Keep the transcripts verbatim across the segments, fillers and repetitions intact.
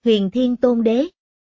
Huyền Thiên Tôn Đế.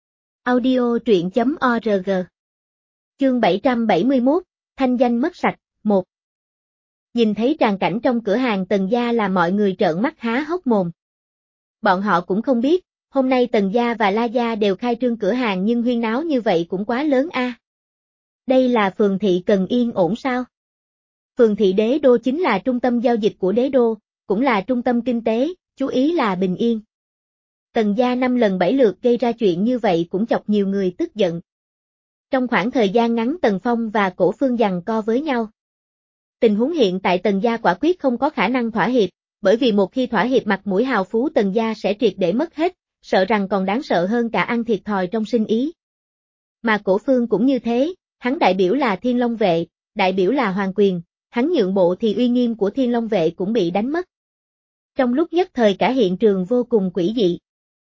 Audio truyện chấm org. Chương bảy trăm bảy mươi mốt, thanh danh mất sạch, một. Nhìn thấy tràng cảnh trong cửa hàng Tần gia là mọi người trợn mắt há hốc mồm. Bọn họ cũng không biết, hôm nay Tần gia và La gia đều khai trương cửa hàng nhưng huyên náo như vậy cũng quá lớn a. À. Đây là phường thị cần yên ổn sao? Phường thị Đế Đô chính là trung tâm giao dịch của Đế Đô, cũng là trung tâm kinh tế, chú ý là bình yên. Tần gia năm lần bảy lượt gây ra chuyện như vậy cũng chọc nhiều người tức giận. Trong khoảng thời gian ngắn Tần Phong và Cổ Phương giằng co với nhau. Tình huống hiện tại Tần gia quả quyết không có khả năng thỏa hiệp, bởi vì một khi thỏa hiệp mặt mũi hào phú Tần gia sẽ triệt để mất hết, sợ rằng còn đáng sợ hơn cả ăn thiệt thòi trong sinh ý. Mà Cổ Phương cũng như thế, hắn đại biểu là Thiên Long vệ, đại biểu là hoàng quyền, hắn nhượng bộ thì uy nghiêm của Thiên Long vệ cũng bị đánh mất. Trong lúc nhất thời cả hiện trường vô cùng quỷ dị.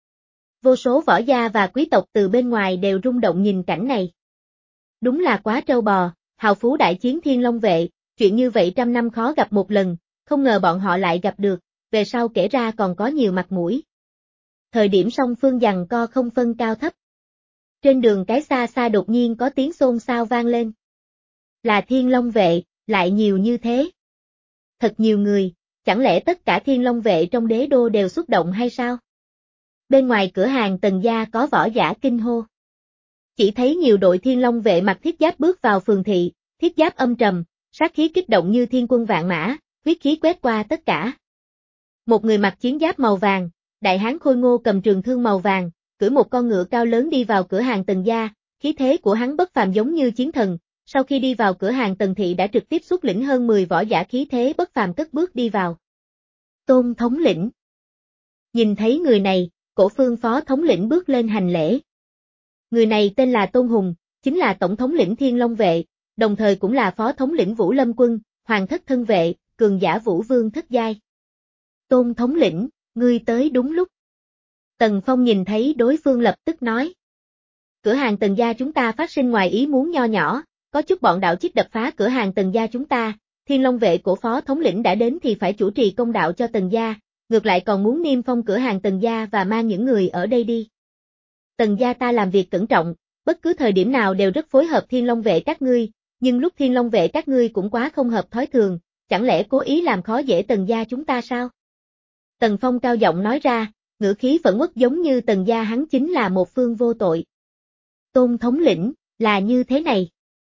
Vô số võ gia và quý tộc từ bên ngoài đều rung động nhìn cảnh này. Đúng là quá trâu bò, hào phú đại chiến Thiên Long vệ, chuyện như vậy trăm năm khó gặp một lần, không ngờ bọn họ lại gặp được, về sau kể ra còn có nhiều mặt mũi. Thời điểm song phương giằng co không phân cao thấp. Trên đường cái xa xa đột nhiên có tiếng xôn xao vang lên. Là Thiên Long vệ, lại nhiều như thế. Thật nhiều người, chẳng lẽ tất cả Thiên Long vệ trong Đế Đô đều xúc động hay sao? Bên ngoài cửa hàng Tần gia có võ giả kinh hô. Chỉ thấy nhiều đội Thiên Long vệ mặc thiết giáp bước vào phường thị, thiết giáp âm trầm, sát khí kích động như thiên quân vạn mã, huyết khí quét qua tất cả. Một người mặc chiến giáp màu vàng, đại hán khôi ngô cầm trường thương màu vàng, cưỡi một con ngựa cao lớn đi vào cửa hàng Tần gia, khí thế của hắn bất phàm giống như chiến thần, sau khi đi vào cửa hàng Tần thị đã trực tiếp xuất lĩnh hơn mười võ giả khí thế bất phàm cất bước đi vào. Tôn thống lĩnh. Nhìn thấy người này, Cổ Phương phó thống lĩnh bước lên hành lễ. Người này tên là Tôn Hùng, chính là tổng thống lĩnh Thiên Long vệ, đồng thời cũng là phó thống lĩnh Vũ Lâm quân, hoàng thất thân vệ, cường giả Vũ Vương thất giai. Tôn thống lĩnh, ngươi tới đúng lúc. Tần Phong nhìn thấy đối phương lập tức nói. Cửa hàng Tần gia chúng ta phát sinh ngoài ý muốn nho nhỏ, có chút bọn đạo chích đập phá cửa hàng Tần gia chúng ta, Thiên Long vệ của phó thống lĩnh đã đến thì phải chủ trì công đạo cho Tần gia, ngược lại còn muốn niêm phong cửa hàng Tần gia và mang những người ở đây đi. Tần gia ta làm việc cẩn trọng, bất cứ thời điểm nào đều rất phối hợp Thiên Long vệ các ngươi, nhưng lúc Thiên Long vệ các ngươi cũng quá không hợp thói thường, chẳng lẽ cố ý làm khó dễ Tần gia chúng ta sao? Tần Phong cao giọng nói ra, ngữ khí phẫn uất giống như Tần gia hắn chính là một phương vô tội. Tôn thống lĩnh, là như thế này.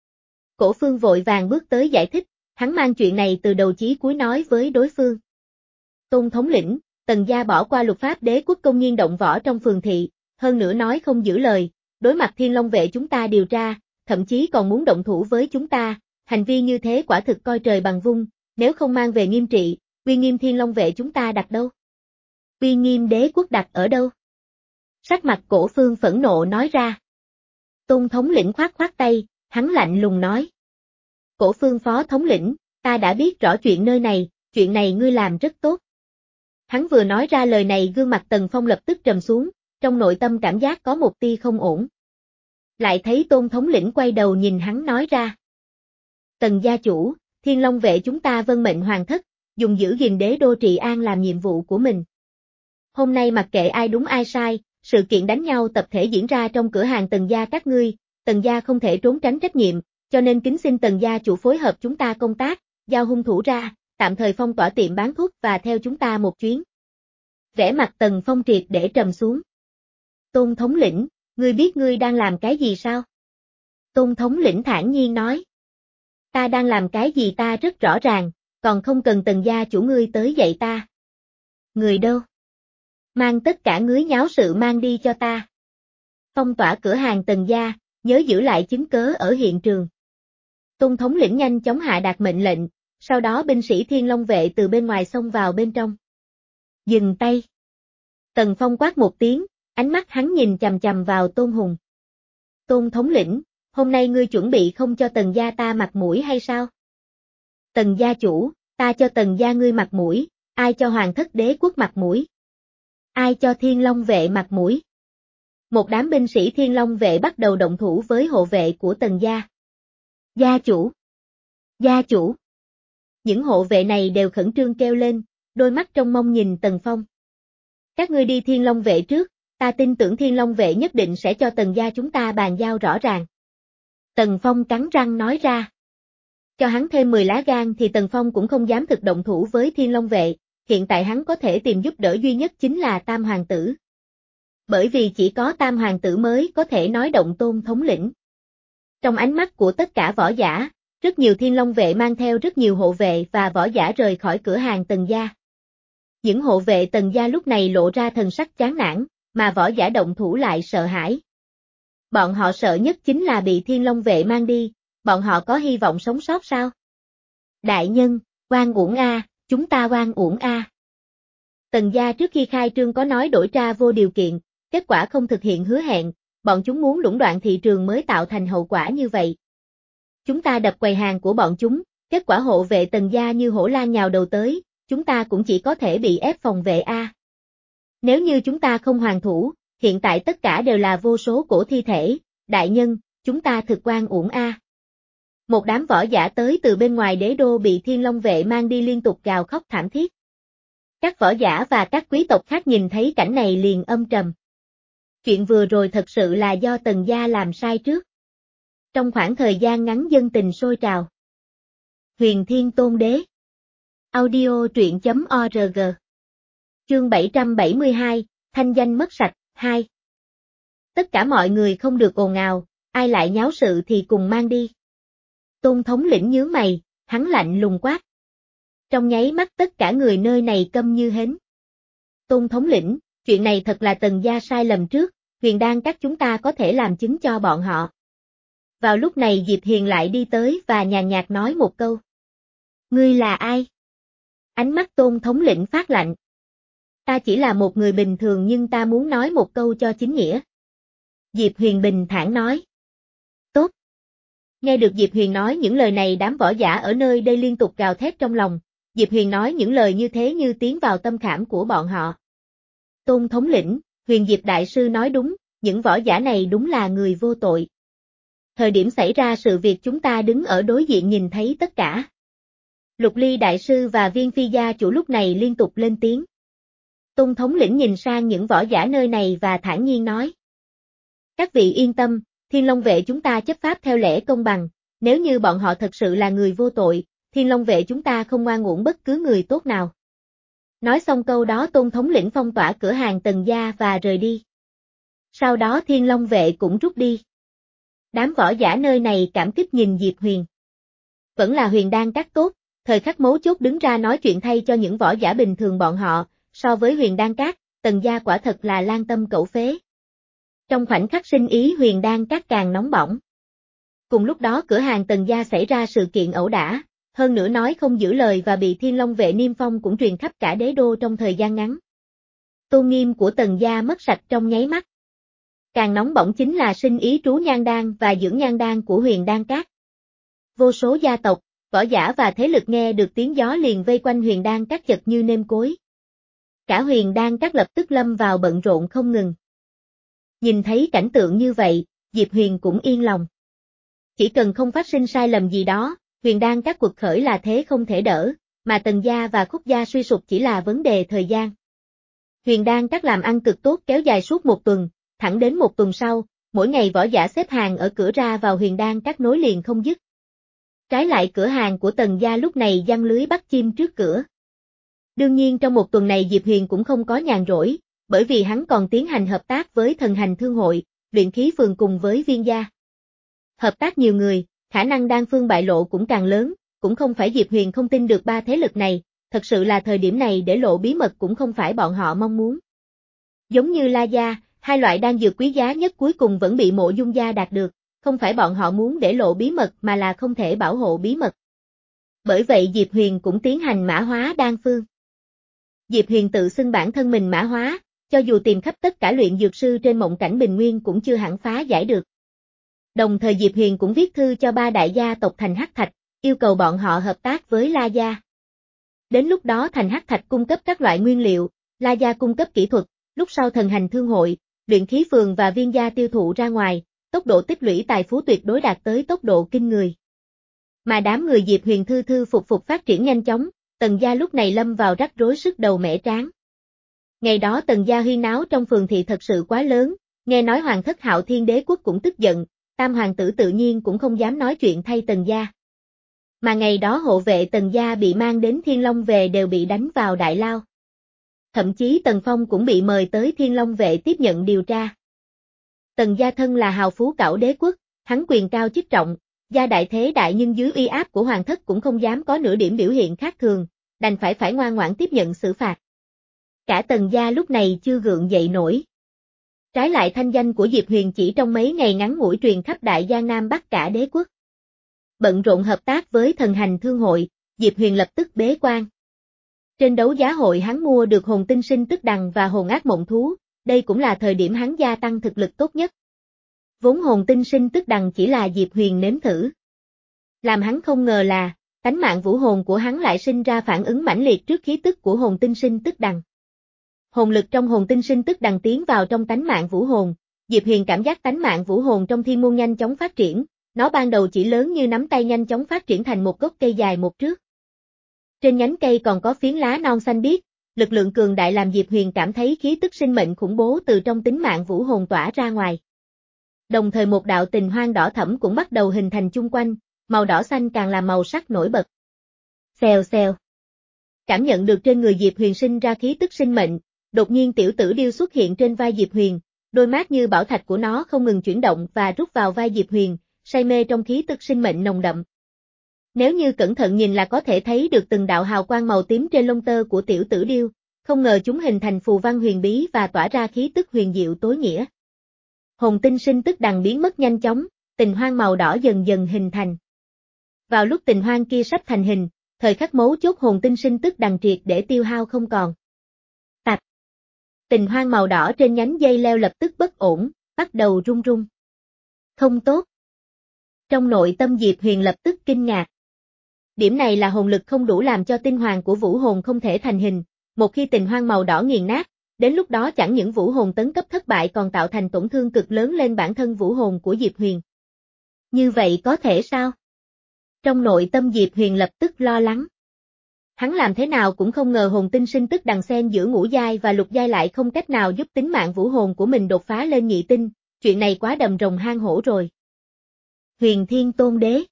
Cổ Phương vội vàng bước tới giải thích, hắn mang chuyện này từ đầu chí cuối nói với đối phương. Tôn thống lĩnh, Tần gia bỏ qua luật pháp đế quốc công nhiên động võ trong phường thị, hơn nữa nói không giữ lời, đối mặt Thiên Long vệ chúng ta điều tra, thậm chí còn muốn động thủ với chúng ta, hành vi như thế quả thực coi trời bằng vung, nếu không mang về nghiêm trị, uy nghiêm Thiên Long vệ chúng ta đặt đâu? Uy nghiêm đế quốc đặt ở đâu? Sắc mặt Cổ Phương phẫn nộ nói ra. Tôn thống lĩnh khoát khoát tay, hắn lạnh lùng nói. Cổ Phương phó thống lĩnh, ta đã biết rõ chuyện nơi này, chuyện này ngươi làm rất tốt. Hắn vừa nói ra lời này gương mặt Tần Phong lập tức trầm xuống, trong nội tâm cảm giác có một tia không ổn. Lại thấy Tôn thống lĩnh quay đầu nhìn hắn nói ra. Tần gia chủ, Thiên Long vệ chúng ta vâng mệnh hoàng thất, dùng giữ gìn đế đô trị an làm nhiệm vụ của mình. Hôm nay mặc kệ ai đúng ai sai, sự kiện đánh nhau tập thể diễn ra trong cửa hàng Tần gia các ngươi, Tần gia không thể trốn tránh trách nhiệm, cho nên kính xin Tần gia chủ phối hợp chúng ta công tác, giao hung thủ ra, tạm thời phong tỏa tiệm bán thuốc và theo chúng ta một chuyến. Vẻ mặt Tần Phong triệt để trầm xuống. Tôn thống lĩnh, ngươi biết ngươi đang làm cái gì sao? Tôn thống lĩnh thản nhiên nói. Ta đang làm cái gì ta rất rõ ràng, còn không cần Tần gia chủ ngươi tới dạy ta. Người đâu? Mang tất cả ngứa nháo sự mang đi cho ta. Phong tỏa cửa hàng Tần gia, nhớ giữ lại chứng cớ ở hiện trường. Tôn thống lĩnh nhanh chóng hạ đạt mệnh lệnh, sau đó binh sĩ Thiên Long vệ từ bên ngoài xông vào bên trong. Dừng tay. Tần Phong quát một tiếng, ánh mắt hắn nhìn chằm chằm vào Tôn Hùng. Tôn thống lĩnh, hôm nay ngươi chuẩn bị không cho Tần gia ta mặt mũi hay sao? Tần gia chủ, ta cho Tần gia ngươi mặt mũi, ai cho hoàng thất đế quốc mặt mũi? Ai cho Thiên Long vệ mặt mũi? Một đám binh sĩ Thiên Long vệ bắt đầu động thủ với hộ vệ của Tần gia. Gia chủ! Gia chủ! Những hộ vệ này đều khẩn trương kêu lên, đôi mắt trong mong nhìn Tần Phong. Các ngươi đi Thiên Long vệ trước, Ta tin tưởng Thiên Long vệ nhất định sẽ cho Tần gia chúng ta bàn giao rõ ràng. Tần Phong cắn răng nói ra. Cho hắn thêm mười lá gan thì Tần Phong cũng không dám thực động thủ với Thiên Long vệ, hiện tại hắn có thể tìm giúp đỡ duy nhất chính là Tam Hoàng tử. Bởi vì chỉ có Tam Hoàng tử mới có thể nói động Tôn thống lĩnh. Trong ánh mắt của tất cả võ giả, rất nhiều Thiên Long vệ mang theo rất nhiều hộ vệ và võ giả rời khỏi cửa hàng Tần gia. Những hộ vệ Tần gia lúc này lộ ra thần sắc chán nản, mà võ giả động thủ lại sợ hãi. Bọn họ sợ nhất chính là bị Thiên Long vệ mang đi, bọn họ có hy vọng sống sót sao? Đại nhân, oan uổng a, chúng ta oan uổng a. Tần gia trước khi khai trương có nói đổi tra vô điều kiện, kết quả không thực hiện hứa hẹn, bọn chúng muốn lũng đoạn thị trường mới tạo thành hậu quả như vậy. Chúng ta đập quầy hàng của bọn chúng, kết quả hộ vệ Tần gia như hổ lang nhào đầu tới, chúng ta cũng chỉ có thể bị ép phòng vệ a. Nếu như chúng ta không hoàn thủ, hiện tại tất cả đều là vô số cổ thi thể, đại nhân, chúng ta thực oan uổng a. Một đám võ giả tới từ bên ngoài đế đô bị Thiên Long vệ mang đi liên tục gào khóc thảm thiết. Các võ giả và các quý tộc khác nhìn thấy cảnh này liền âm trầm. Chuyện vừa rồi thật sự là do Tần gia làm sai trước. Trong khoảng thời gian ngắn dân tình sôi trào. Huyền Thiên Tôn Đế. Audio truyện chấm org. Chương bảy trăm bảy mươi hai, thanh danh mất sạch, hai. Tất cả mọi người không được ồn ào, ai lại nháo sự thì cùng mang đi. Tôn thống lĩnh nhướng mày, hắn lạnh lùng quát. Trong nháy mắt tất cả người nơi này câm như hến. Tôn thống lĩnh, chuyện này thật là Tần gia sai lầm trước, Huyền Đan các chúng ta có thể làm chứng cho bọn họ. Vào lúc này Diệp Hiền lại đi tới và nhàn nhạt nói một câu. Ngươi là ai? Ánh mắt Tôn thống lĩnh phát lạnh. Ta chỉ là một người bình thường nhưng ta muốn nói một câu cho chính nghĩa. Diệp Huyền bình thản nói. Tốt. Nghe được Diệp Huyền nói những lời này đám võ giả ở nơi đây liên tục gào thét trong lòng, Diệp Huyền nói những lời như thế như tiến vào tâm khảm của bọn họ. Tôn thống lĩnh, Huyền Diệp Đại Sư nói đúng, những võ giả này đúng là người vô tội. Thời điểm xảy ra sự việc chúng ta đứng ở đối diện nhìn thấy tất cả. Lục Ly Đại Sư và Viên Phi gia chủ lúc này liên tục lên tiếng. Tôn thống lĩnh nhìn sang những võ giả nơi này và thản nhiên nói. Các vị yên tâm, Thiên Long vệ chúng ta chấp pháp theo lẽ công bằng, nếu như bọn họ thật sự là người vô tội, Thiên Long vệ chúng ta không oan uổng bất cứ người tốt nào. Nói xong câu đó Tôn thống lĩnh phong tỏa cửa hàng Tần gia và rời đi. Sau đó Thiên Long vệ cũng rút đi. Đám võ giả nơi này cảm kích nhìn Diệp Huyền. Vẫn là Huyền Đan các tốt, thời khắc mấu chốt đứng ra nói chuyện thay cho những võ giả bình thường bọn họ, so với Huyền Đan các, Tần gia quả thật là lan tâm cẩu phế. Trong khoảnh khắc sinh ý Huyền Đan các càng nóng bỏng. Cùng lúc đó cửa hàng Tần gia xảy ra sự kiện ẩu đả, hơn nữa nói không giữ lời và bị Thiên Long vệ niêm phong cũng truyền khắp cả đế đô trong thời gian ngắn. Tôn nghiêm của Tần gia mất sạch trong nháy mắt. Càng nóng bỏng chính là sinh ý trú nhan đan và dưỡng nhan đan của Huyền Đan các. Vô số gia tộc, võ giả và thế lực nghe được tiếng gió liền vây quanh Huyền Đan các chật như nêm cối. Cả Huyền Đan các lập tức lâm vào bận rộn không ngừng. Nhìn thấy cảnh tượng như vậy, Diệp Huyền cũng yên lòng. Chỉ cần không phát sinh sai lầm gì đó, Huyền Đan các cuộc khởi là thế không thể đỡ, mà Tần gia và Khúc gia suy sụp chỉ là vấn đề thời gian. Huyền Đan các làm ăn cực tốt kéo dài suốt một tuần, thẳng đến một tuần sau, mỗi ngày võ giả xếp hàng ở cửa ra vào Huyền Đan các nối liền không dứt. Trái lại cửa hàng của Tần gia lúc này giăng lưới bắt chim trước cửa. Đương nhiên trong một tuần này Diệp Huyền cũng không có nhàn rỗi, bởi vì hắn còn tiến hành hợp tác với Thần Hành Thương hội, luyện khí phường cùng với Viên gia. Hợp tác nhiều người, khả năng đan phương bại lộ cũng càng lớn, cũng không phải Diệp Huyền không tin được ba thế lực này, thật sự là thời điểm này để lộ bí mật cũng không phải bọn họ mong muốn. Giống như La gia, hai loại đan dược quý giá nhất cuối cùng vẫn bị Mộ Dung gia đạt được, không phải bọn họ muốn để lộ bí mật mà là không thể bảo hộ bí mật. Bởi vậy Diệp Huyền cũng tiến hành mã hóa đan phương. Diệp Huyền tự xưng bản thân mình mã hóa, cho dù tìm khắp tất cả luyện dược sư trên mộng cảnh bình nguyên cũng chưa hẳn phá giải được. Đồng thời Diệp Huyền cũng viết thư cho ba đại gia tộc Thành Hắc Thạch, yêu cầu bọn họ hợp tác với La gia. Đến lúc đó Thành Hắc Thạch cung cấp các loại nguyên liệu, La gia cung cấp kỹ thuật, lúc sau Thần Hành Thương hội, luyện khí phường và Viên gia tiêu thụ ra ngoài, tốc độ tích lũy tài phú tuyệt đối đạt tới tốc độ kinh người. Mà đám người Diệp Huyền thư thư phục phục phát triển nhanh chóng, Tần gia lúc này lâm vào rắc rối sức đầu mẻ trán. Ngày đó Tần gia huyên náo trong phường thị thật sự quá lớn, nghe nói Hoàng thất Hạo Thiên Đế quốc cũng tức giận, tam hoàng tử tự nhiên cũng không dám nói chuyện thay Tần gia. Mà ngày đó hộ vệ Tần gia bị mang đến Thiên Long về đều bị đánh vào đại lao. Thậm chí Tần Phong cũng bị mời tới Thiên Long vệ tiếp nhận điều tra. Tần gia thân là hào phú cẩu đế quốc, hắn quyền cao chức trọng, gia đại thế đại nhưng dưới uy áp của hoàng thất cũng không dám có nửa điểm biểu hiện khác thường, đành phải phải ngoan ngoãn tiếp nhận xử phạt. Cả Tần gia lúc này chưa gượng dậy nổi. Trái lại thanh danh của Diệp Huyền chỉ trong mấy ngày ngắn ngủi truyền khắp đại Giang Nam Bắc cả đế quốc. Bận rộn hợp tác với thần hành thương hội, Diệp Huyền lập tức bế quan. Trên đấu giá hội hắn mua được hồn tinh sinh tức đằng và hồn ác mộng thú, đây cũng là thời điểm hắn gia tăng thực lực tốt nhất. Vốn hồn tinh sinh tức đằng chỉ là Diệp Huyền nếm thử. Làm hắn không ngờ là, tánh mạng vũ hồn của hắn lại sinh ra phản ứng mãnh liệt trước khí tức của hồn tinh sinh tức đằng. Hồn lực trong hồn tinh sinh tức đằng tiến vào trong tánh mạng vũ hồn, Diệp Huyền cảm giác tánh mạng vũ hồn trong thiên môn nhanh chóng phát triển, nó ban đầu chỉ lớn như nắm tay nhanh chóng phát triển thành một gốc cây dài một trượng. Trên nhánh cây còn có phiến lá non xanh biếc, lực lượng cường đại làm Diệp Huyền cảm thấy khí tức sinh mệnh khủng bố từ trong tính mạng vũ hồn tỏa ra ngoài. Đồng thời một đạo tình hoang đỏ thẫm cũng bắt đầu hình thành chung quanh, màu đỏ xanh càng là màu sắc nổi bật. Xèo xèo. Cảm nhận được trên người Diệp Huyền sinh ra khí tức sinh mệnh, đột nhiên tiểu tử điêu xuất hiện trên vai Diệp Huyền, đôi mắt như bảo thạch của nó không ngừng chuyển động và rút vào vai Diệp Huyền, say mê trong khí tức sinh mệnh nồng đậm. Nếu như cẩn thận nhìn là có thể thấy được từng đạo hào quang màu tím trên lông tơ của tiểu tử điêu, không ngờ chúng hình thành phù văn huyền bí và tỏa ra khí tức huyền diệu tối nghĩa. Hồn tinh sinh tức đằng biến mất nhanh chóng, tình hoang màu đỏ dần dần hình thành. Vào lúc tình hoang kia sắp thành hình, thời khắc mấu chốt hồn tinh sinh tức đằng triệt để tiêu hao không còn. Tạch. Tình hoang màu đỏ trên nhánh dây leo lập tức bất ổn, bắt đầu rung rung. Không tốt. Trong nội tâm Diệp Huyền lập tức kinh ngạc. Điểm này là hồn lực không đủ làm cho tinh hoàng của vũ hồn không thể thành hình, một khi tình hoang màu đỏ nghiền nát, đến lúc đó chẳng những vũ hồn tấn cấp thất bại còn tạo thành tổn thương cực lớn lên bản thân vũ hồn của Diệp Huyền. Như vậy có thể sao? Trong nội tâm Diệp Huyền lập tức lo lắng. Hắn làm thế nào cũng không ngờ hồn tinh sinh tức đằng xen giữa ngũ giai và lục giai lại không cách nào giúp tính mạng vũ hồn của mình đột phá lên nhị tinh, chuyện này quá đầm rồng hang hổ rồi. Huyền Thiên Tôn Đế.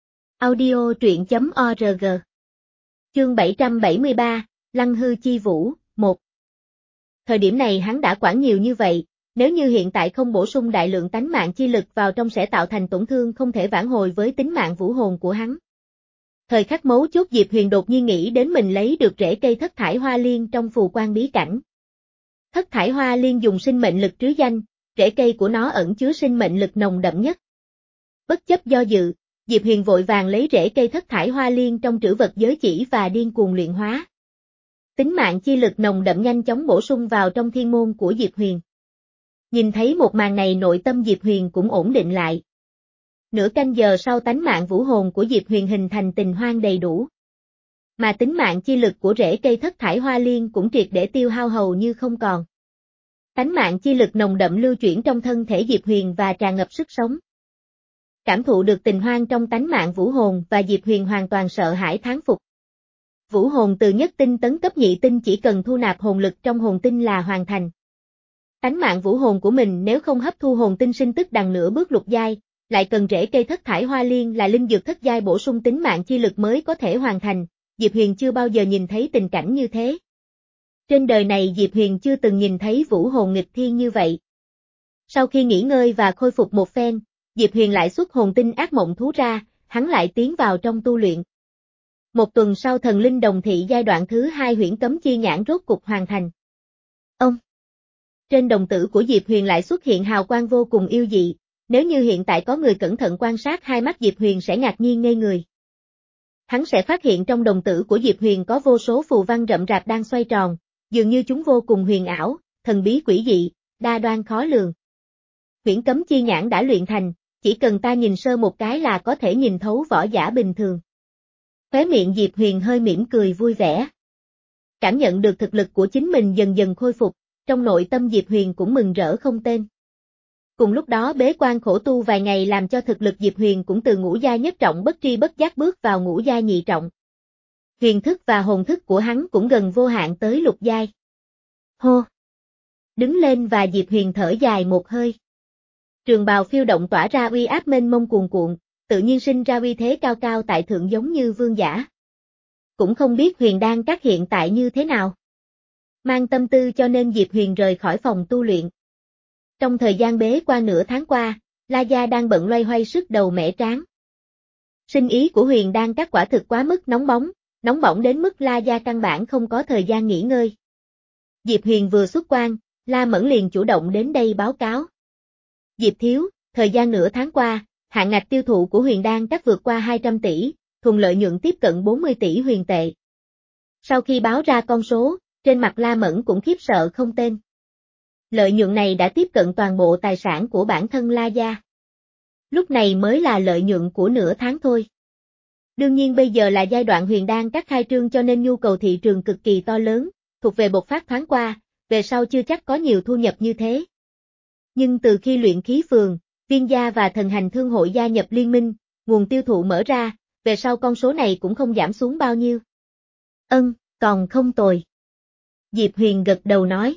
Audio truyện chấm org. Chương bảy trăm bảy mươi ba, Lăng hư chi vũ, một. Thời điểm này hắn đã quản nhiều như vậy, nếu như hiện tại không bổ sung đại lượng tánh mạng chi lực vào trong sẽ tạo thành tổn thương không thể vãn hồi với tính mạng vũ hồn của hắn. Thời khắc mấu chốt Diệp Huyền đột nhiên nghĩ đến mình lấy được rễ cây thất thải hoa liên trong phù quan bí cảnh. Thất thải hoa liên dùng sinh mệnh lực trứ danh, rễ cây của nó ẩn chứa sinh mệnh lực nồng đậm nhất. Bất chấp do dự, Diệp Huyền vội vàng lấy rễ cây thất thải hoa liên trong trữ vật giới chỉ và điên cuồng luyện hóa. Tính mạng chi lực nồng đậm nhanh chóng bổ sung vào trong thiên môn của Diệp Huyền. Nhìn thấy một màn này nội tâm Diệp Huyền cũng ổn định lại. Nửa canh giờ sau tánh mạng vũ hồn của Diệp Huyền hình thành tình hoang đầy đủ. Mà tính mạng chi lực của rễ cây thất thải hoa liên cũng triệt để tiêu hao hầu như không còn. Tánh mạng chi lực nồng đậm lưu chuyển trong thân thể Diệp Huyền và tràn ngập sức sống. Cảm thụ được tình hoang trong tánh mạng vũ hồn và Diệp Huyền hoàn toàn sợ hãi thán phục. Vũ hồn từ nhất tinh tấn cấp nhị tinh chỉ cần thu nạp hồn lực trong hồn tinh là hoàn thành. Tánh mạng vũ hồn của mình nếu không hấp thu hồn tinh sinh tức đằng nửa bước lục giai, lại cần rễ cây thất thải hoa liên là linh dược thất giai bổ sung tính mạng chi lực mới có thể hoàn thành, Diệp Huyền chưa bao giờ nhìn thấy tình cảnh như thế. Trên đời này Diệp Huyền chưa từng nhìn thấy vũ hồn nghịch thiên như vậy. Sau khi nghỉ ngơi và khôi phục một phen, Diệp Huyền lại xuất hồn tinh ác mộng thú ra, hắn lại tiến vào trong tu luyện. Một tuần sau thần linh đồng thị giai đoạn thứ hai huyễn cấm chi nhãn rốt cục hoàn thành. Ông! Trên đồng tử của Diệp Huyền lại xuất hiện hào quang vô cùng yêu dị, nếu như hiện tại có người cẩn thận quan sát hai mắt Diệp Huyền sẽ ngạc nhiên ngây người. Hắn sẽ phát hiện trong đồng tử của Diệp Huyền có vô số phù văn rậm rạp đang xoay tròn, dường như chúng vô cùng huyền ảo, thần bí quỷ dị, đa đoan khó lường. Huyễn cấm chi nhãn đã luyện thành, chỉ cần ta nhìn sơ một cái là có thể nhìn thấu võ giả bình thường. Khóe miệng Diệp Huyền hơi mỉm cười vui vẻ. Cảm nhận được thực lực của chính mình dần dần khôi phục, trong nội tâm Diệp Huyền cũng mừng rỡ không tên. Cùng lúc đó bế quan khổ tu vài ngày làm cho thực lực Diệp Huyền cũng từ ngũ giai nhất trọng bất tri bất giác bước vào ngũ giai nhị trọng. Huyền thức và hồn thức của hắn cũng gần vô hạn tới lục giai. Hô! Đứng lên và Diệp Huyền thở dài một hơi. Trường bào phiêu động tỏa ra uy áp mênh mông cuồn cuộn, tự nhiên sinh ra uy thế cao cao tại thượng giống như vương giả. Cũng không biết Huyền Đan Các hiện tại như thế nào. Mang tâm tư cho nên Diệp Huyền rời khỏi phòng tu luyện. Trong thời gian bế quan nửa tháng qua, La Gia đang bận loay hoay sức đầu mẻ trán. Sinh ý của Huyền Đan Các quả thực quá mức nóng bóng, nóng bỏng đến mức La Gia căn bản không có thời gian nghỉ ngơi. Diệp Huyền vừa xuất quan, La Mẫn liền chủ động đến đây báo cáo. Diệp thiếu, thời gian nửa tháng qua, hạn ngạch tiêu thụ của Huyền Đan Các vượt qua hai trăm tỷ, thuần lợi nhuận tiếp cận bốn mươi tỷ huyền tệ. Sau khi báo ra con số, trên mặt La Mẫn cũng khiếp sợ không tên. Lợi nhuận này đã tiếp cận toàn bộ tài sản của bản thân La Gia. Lúc này mới là lợi nhuận của nửa tháng thôi. Đương nhiên bây giờ là giai đoạn Huyền Đan Các khai trương cho nên nhu cầu thị trường cực kỳ to lớn, thuộc về bộc phát thoáng qua, về sau chưa chắc có nhiều thu nhập như thế. Nhưng từ khi luyện khí phường, Viên gia và Thần Hành Thương hội gia nhập liên minh, nguồn tiêu thụ mở ra, về sau con số này cũng không giảm xuống bao nhiêu. Ân, còn không tồi. Diệp Huyền gật đầu nói.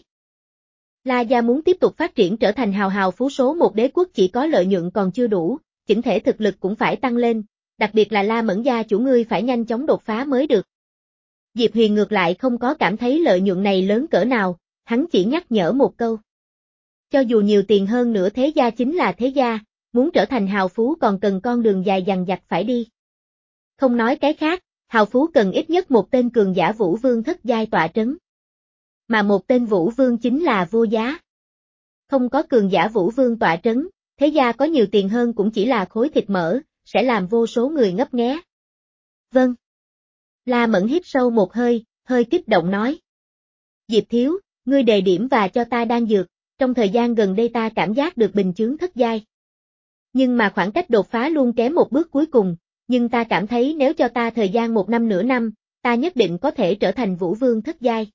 La Gia muốn tiếp tục phát triển trở thành hào hào phú số một đế quốc chỉ có lợi nhuận còn chưa đủ, chỉnh thể thực lực cũng phải tăng lên, đặc biệt là La Mẫn gia chủ ngươi phải nhanh chóng đột phá mới được. Diệp Huyền ngược lại không có cảm thấy lợi nhuận này lớn cỡ nào, hắn chỉ nhắc nhở một câu. Cho dù nhiều tiền hơn nữa thế gia chính là thế gia, muốn trở thành hào phú còn cần con đường dài dằng dặc phải đi. Không nói cái khác, hào phú cần ít nhất một tên cường giả vũ vương thất giai tọa trấn. Mà một tên vũ vương chính là vô giá. Không có cường giả vũ vương tọa trấn, thế gia có nhiều tiền hơn cũng chỉ là khối thịt mỡ, sẽ làm vô số người ngấp nghé. Vâng. La Mẫn hít sâu một hơi, hơi kích động nói. Diệp thiếu, ngươi đề điểm và cho ta đan dược, trong thời gian gần đây ta cảm giác được bình chướng thất giai. Nhưng mà khoảng cách đột phá luôn kém một bước cuối cùng, nhưng ta cảm thấy nếu cho ta thời gian một năm nửa năm, ta nhất định có thể trở thành vũ vương thất giai.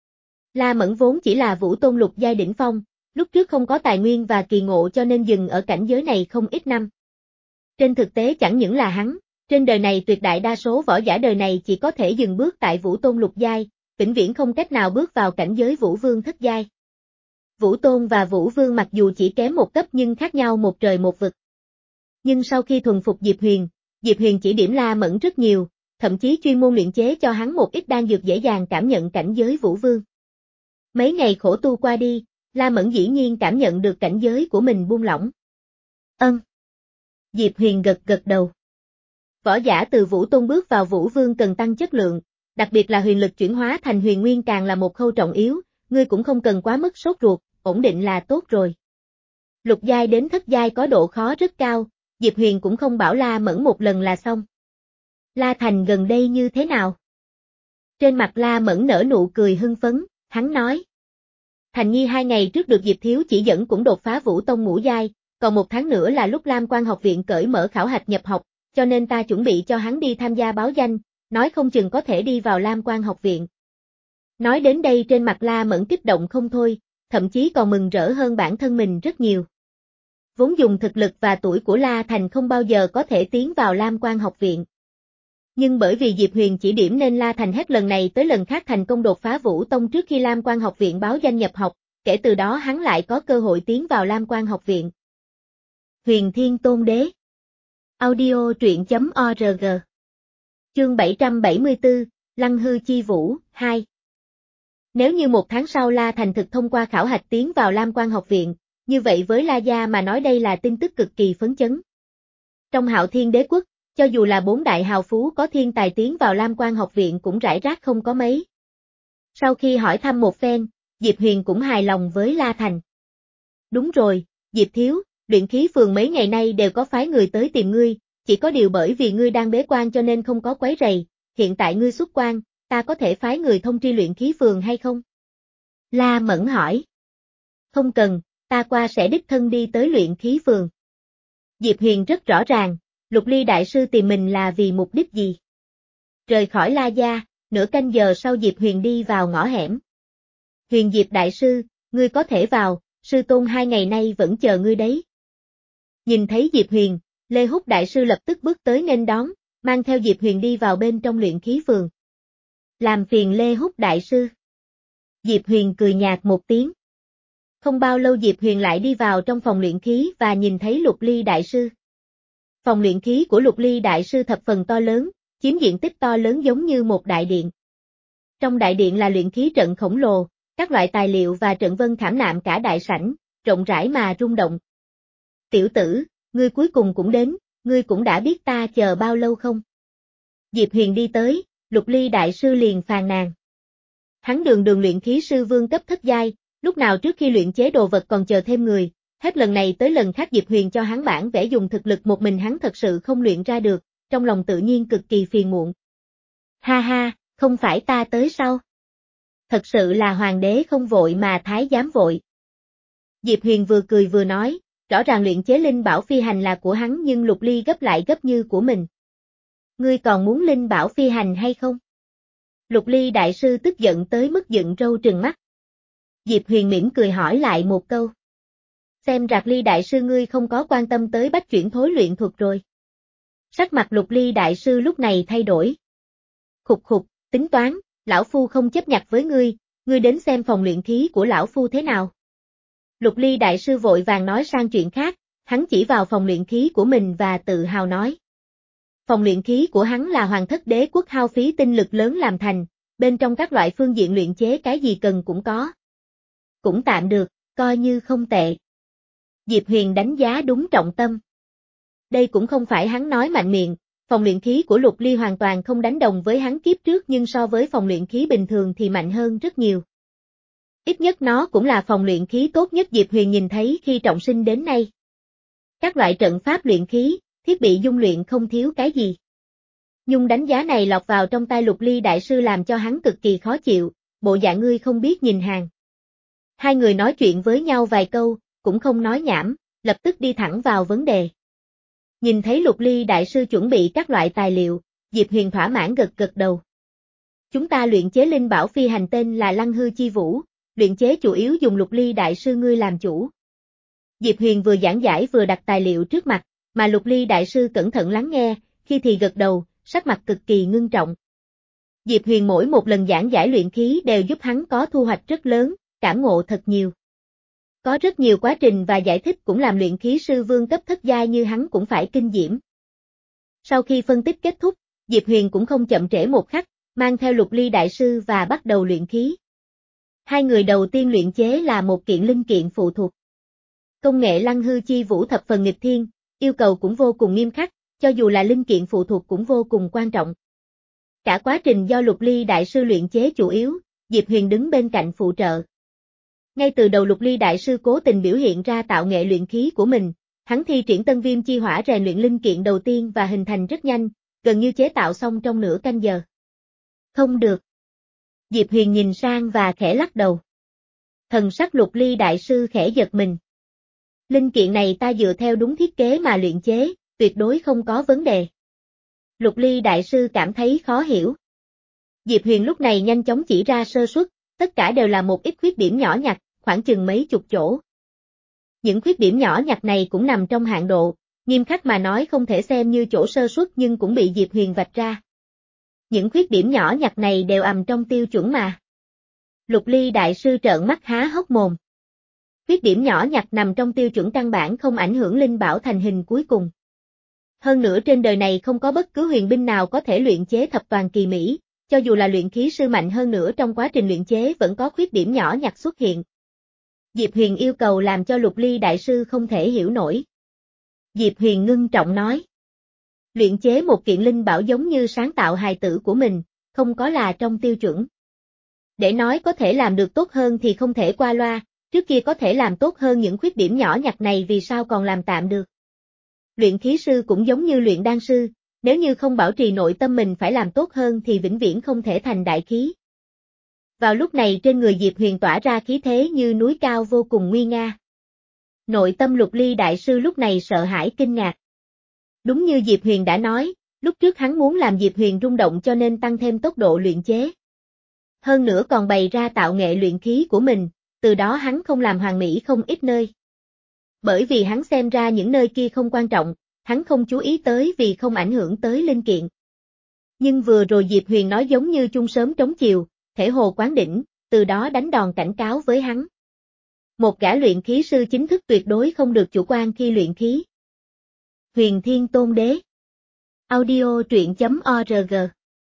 La Mẫn vốn chỉ là vũ tôn lục giai đỉnh phong, lúc trước không có tài nguyên và kỳ ngộ cho nên dừng ở cảnh giới này không ít năm. Trên thực tế chẳng những là hắn, trên đời này tuyệt đại đa số võ giả đời này chỉ có thể dừng bước tại vũ tôn lục giai, vĩnh viễn không cách nào bước vào cảnh giới vũ vương thất giai. Vũ tôn và vũ vương mặc dù chỉ kém một cấp nhưng khác nhau một trời một vực. Nhưng sau khi thuần phục Diệp Huyền, Diệp Huyền chỉ điểm La Mẫn rất nhiều, thậm chí chuyên môn luyện chế cho hắn một ít đan dược dễ dàng cảm nhận cảnh giới vũ vương. Mấy ngày khổ tu qua đi, La Mẫn dĩ nhiên cảm nhận được cảnh giới của mình buông lỏng. Ân. Diệp Huyền gật gật đầu. Võ giả từ vũ tôn bước vào vũ vương cần tăng chất lượng, đặc biệt là huyền lực chuyển hóa thành huyền nguyên càng là một khâu trọng yếu, ngươi cũng không cần quá mức sốt ruột, ổn định là tốt rồi. Lục giai đến thất giai có độ khó rất cao, Diệp Huyền cũng không bảo La Mẫn một lần là xong. La Thành gần đây như thế nào? Trên mặt La Mẫn nở nụ cười hưng phấn, hắn nói. Thành Nhi hai ngày trước được Diệp Thiếu chỉ dẫn cũng đột phá vũ tông ngũ giai, còn một tháng nữa là lúc Lam Quan học viện cởi mở khảo hạch nhập học, cho nên ta chuẩn bị cho hắn đi tham gia báo danh, nói không chừng có thể đi vào Lam Quan học viện. Nói đến đây trên mặt La Mẫn kích động không thôi, thậm chí còn mừng rỡ hơn bản thân mình rất nhiều. Vốn dùng thực lực và tuổi của La Thành không bao giờ có thể tiến vào Lam Quan học viện. Nhưng bởi vì Diệp Huyền chỉ điểm nên La Thành hết lần này tới lần khác thành công đột phá vũ tông trước khi Lam Quan học viện báo danh nhập học, kể từ đó hắn lại có cơ hội tiến vào Lam Quan học viện. Huyền Thiên Tôn Đế Audio truyện chấm org Chương bảy trăm bảy mươi tư, Lăng Hư Chi Vũ, hai. Nếu như một tháng sau La Thành thực thông qua khảo hạch tiến vào Lam Quan học viện, như vậy với La Gia mà nói đây là tin tức cực kỳ phấn chấn. Trong Hạo Thiên Đế quốc, cho dù là bốn đại hào phú có thiên tài tiến vào Lam Quan học viện cũng rải rác không có mấy. Sau khi hỏi thăm một phen, Diệp Huyền cũng hài lòng với La Thành. Đúng rồi, Diệp Thiếu, luyện khí phường mấy ngày nay đều có phái người tới tìm ngươi, chỉ có điều bởi vì ngươi đang bế quan cho nên không có quấy rầy, hiện tại ngươi xuất quan, ta có thể phái người thông tri luyện khí phường hay không? La Mẫn hỏi. Không cần, ta qua sẽ đích thân đi tới luyện khí phường. Diệp Huyền rất rõ ràng, Lục Ly Đại Sư tìm mình là vì mục đích gì? Rời khỏi La Gia, nửa canh giờ sau Diệp Huyền đi vào ngõ hẻm. Huyền Diệp Đại Sư, ngươi có thể vào, sư tôn hai ngày nay vẫn chờ ngươi đấy. Nhìn thấy Diệp Huyền, Lê Húc Đại Sư lập tức bước tới nghênh đón, mang theo Diệp Huyền đi vào bên trong luyện khí phường. Làm phiền Lê Húc Đại Sư. Diệp Huyền cười nhạt một tiếng. Không bao lâu Diệp Huyền lại đi vào trong phòng luyện khí và nhìn thấy Lục Ly Đại Sư. Phòng luyện khí của Lục Ly Đại Sư thập phần to lớn, chiếm diện tích to lớn giống như một đại điện. Trong đại điện là luyện khí trận khổng lồ, các loại tài liệu và trận vân khảm nạm cả đại sảnh, rộng rãi mà rung động. Tiểu tử, ngươi cuối cùng cũng đến, ngươi cũng đã biết ta chờ bao lâu không? Diệp Huyền đi tới, Lục Ly Đại Sư liền phàn nàn. Hắn đường đường luyện khí sư vương cấp thất giai, lúc nào trước khi luyện chế đồ vật còn chờ thêm người, hết lần này tới lần khác Diệp Huyền cho hắn bản vẽ dùng thực lực một mình hắn thật sự không luyện ra được, trong lòng tự nhiên cực kỳ phiền muộn. Ha ha, không phải ta tới sao? Thật sự là hoàng đế không vội mà thái giám vội. Diệp Huyền vừa cười vừa nói, rõ ràng luyện chế linh bảo phi hành là của hắn nhưng Lục Ly gấp lại gấp như của mình. Ngươi còn muốn linh bảo phi hành hay không? Lục Ly Đại Sư tức giận tới mức dựng râu trừng mắt. Diệp Huyền mỉm cười hỏi lại một câu. Xem ra Ly Đại Sư ngươi không có quan tâm tới bách chuyển thối luyện thuật rồi. Sắc mặt Lục Ly Đại Sư lúc này thay đổi. Khục khục, tính toán, lão phu không chấp nhặt với ngươi, ngươi đến xem phòng luyện khí của lão phu thế nào. Lục Ly Đại Sư vội vàng nói sang chuyện khác, hắn chỉ vào phòng luyện khí của mình và tự hào nói. Phòng luyện khí của hắn là Hoàng Thất Đế Quốc hao phí tinh lực lớn làm thành, bên trong các loại phương diện luyện chế cái gì cần cũng có. Cũng tạm được, coi như không tệ. Diệp Huyền đánh giá đúng trọng tâm. Đây cũng không phải hắn nói mạnh miệng, phòng luyện khí của Lục Ly hoàn toàn không đánh đồng với hắn kiếp trước nhưng so với phòng luyện khí bình thường thì mạnh hơn rất nhiều. Ít nhất nó cũng là phòng luyện khí tốt nhất Diệp Huyền nhìn thấy khi trọng sinh đến nay. Các loại trận pháp luyện khí, thiết bị dung luyện không thiếu cái gì. Nhưng đánh giá này lọt vào trong tai Lục Ly Đại Sư làm cho hắn cực kỳ khó chịu, bộ dạng ngươi không biết nhìn hàng. Hai người nói chuyện với nhau vài câu, cũng không nói nhảm, lập tức đi thẳng vào vấn đề. Nhìn thấy Lục Ly Đại Sư chuẩn bị các loại tài liệu, Diệp Huyền thỏa mãn gật gật đầu. Chúng ta luyện chế linh bảo phi hành tên là Lăng Hư Chi Vũ, luyện chế chủ yếu dùng Lục Ly Đại Sư ngươi làm chủ. Diệp Huyền vừa giảng giải vừa đặt tài liệu trước mặt, mà Lục Ly Đại Sư cẩn thận lắng nghe, khi thì gật đầu, sắc mặt cực kỳ ngưng trọng. Diệp Huyền mỗi một lần giảng giải luyện khí đều giúp hắn có thu hoạch rất lớn, cảm ngộ thật nhiều. Có rất nhiều quá trình và giải thích cũng làm luyện khí sư vương cấp thất giai như hắn cũng phải kinh diễm. Sau khi phân tích kết thúc, Diệp Huyền cũng không chậm trễ một khắc, mang theo Lục Ly Đại Sư và bắt đầu luyện khí. Hai người đầu tiên luyện chế là một kiện linh kiện phụ thuộc. Công nghệ Lăng Hư Chi Vũ thập phần nghịch thiên, yêu cầu cũng vô cùng nghiêm khắc, cho dù là linh kiện phụ thuộc cũng vô cùng quan trọng. Cả quá trình do Lục Ly Đại Sư luyện chế chủ yếu, Diệp Huyền đứng bên cạnh phụ trợ. Ngay từ đầu Lục Ly Đại Sư cố tình biểu hiện ra tạo nghệ luyện khí của mình, hắn thi triển Tân Viêm Chi Hỏa rèn luyện linh kiện đầu tiên và hình thành rất nhanh, gần như chế tạo xong trong nửa canh giờ. Không được. Diệp Huyền nhìn sang và khẽ lắc đầu. Thần sắc Lục Ly Đại Sư khẽ giật mình. Linh kiện này ta dựa theo đúng thiết kế mà luyện chế, tuyệt đối không có vấn đề. Lục Ly Đại Sư cảm thấy khó hiểu. Diệp Huyền lúc này nhanh chóng chỉ ra sơ suất, tất cả đều là một ít khuyết điểm nhỏ nhặt, khoảng chừng mấy chục chỗ. Những khuyết điểm nhỏ nhặt này cũng nằm trong hạn độ, nghiêm khắc mà nói không thể xem như chỗ sơ suất nhưng cũng bị Diệp Huyền vạch ra. Những khuyết điểm nhỏ nhặt này đều ầm trong tiêu chuẩn mà. Lục Ly Đại Sư trợn mắt há hốc mồm. Khuyết điểm nhỏ nhặt nằm trong tiêu chuẩn căn bản không ảnh hưởng linh bảo thành hình cuối cùng. Hơn nữa trên đời này không có bất cứ huyền binh nào có thể luyện chế thập toàn kỳ mỹ, cho dù là luyện khí sư mạnh hơn nữa trong quá trình luyện chế vẫn có khuyết điểm nhỏ nhặt xuất hiện. Diệp Huyền yêu cầu làm cho Lục Ly Đại Sư không thể hiểu nổi. Diệp Huyền ngưng trọng nói. Luyện chế một kiện linh bảo giống như sáng tạo hài tử của mình, không có là trong tiêu chuẩn. Để nói có thể làm được tốt hơn thì không thể qua loa, trước kia có thể làm tốt hơn những khuyết điểm nhỏ nhặt này vì sao còn làm tạm được. Luyện khí sư cũng giống như luyện đan sư, nếu như không bảo trì nội tâm mình phải làm tốt hơn thì vĩnh viễn không thể thành đại khí. Vào lúc này trên người Diệp Huyền tỏa ra khí thế như núi cao vô cùng nguy nga. Nội tâm Lục Ly Đại Sư lúc này sợ hãi kinh ngạc. Đúng như Diệp Huyền đã nói, lúc trước hắn muốn làm Diệp Huyền rung động cho nên tăng thêm tốc độ luyện chế. Hơn nữa còn bày ra tạo nghệ luyện khí của mình, từ đó hắn không làm hoàn mỹ không ít nơi. Bởi vì hắn xem ra những nơi kia không quan trọng, hắn không chú ý tới vì không ảnh hưởng tới linh kiện. Nhưng vừa rồi Diệp Huyền nói giống như chung sớm trống chiều, thể hồ quán đỉnh, từ đó đánh đòn cảnh cáo với hắn. Một gã luyện khí sư chính thức tuyệt đối không được chủ quan khi luyện khí. Huyền Thiên Tôn Đế. Audio truyện chấm org.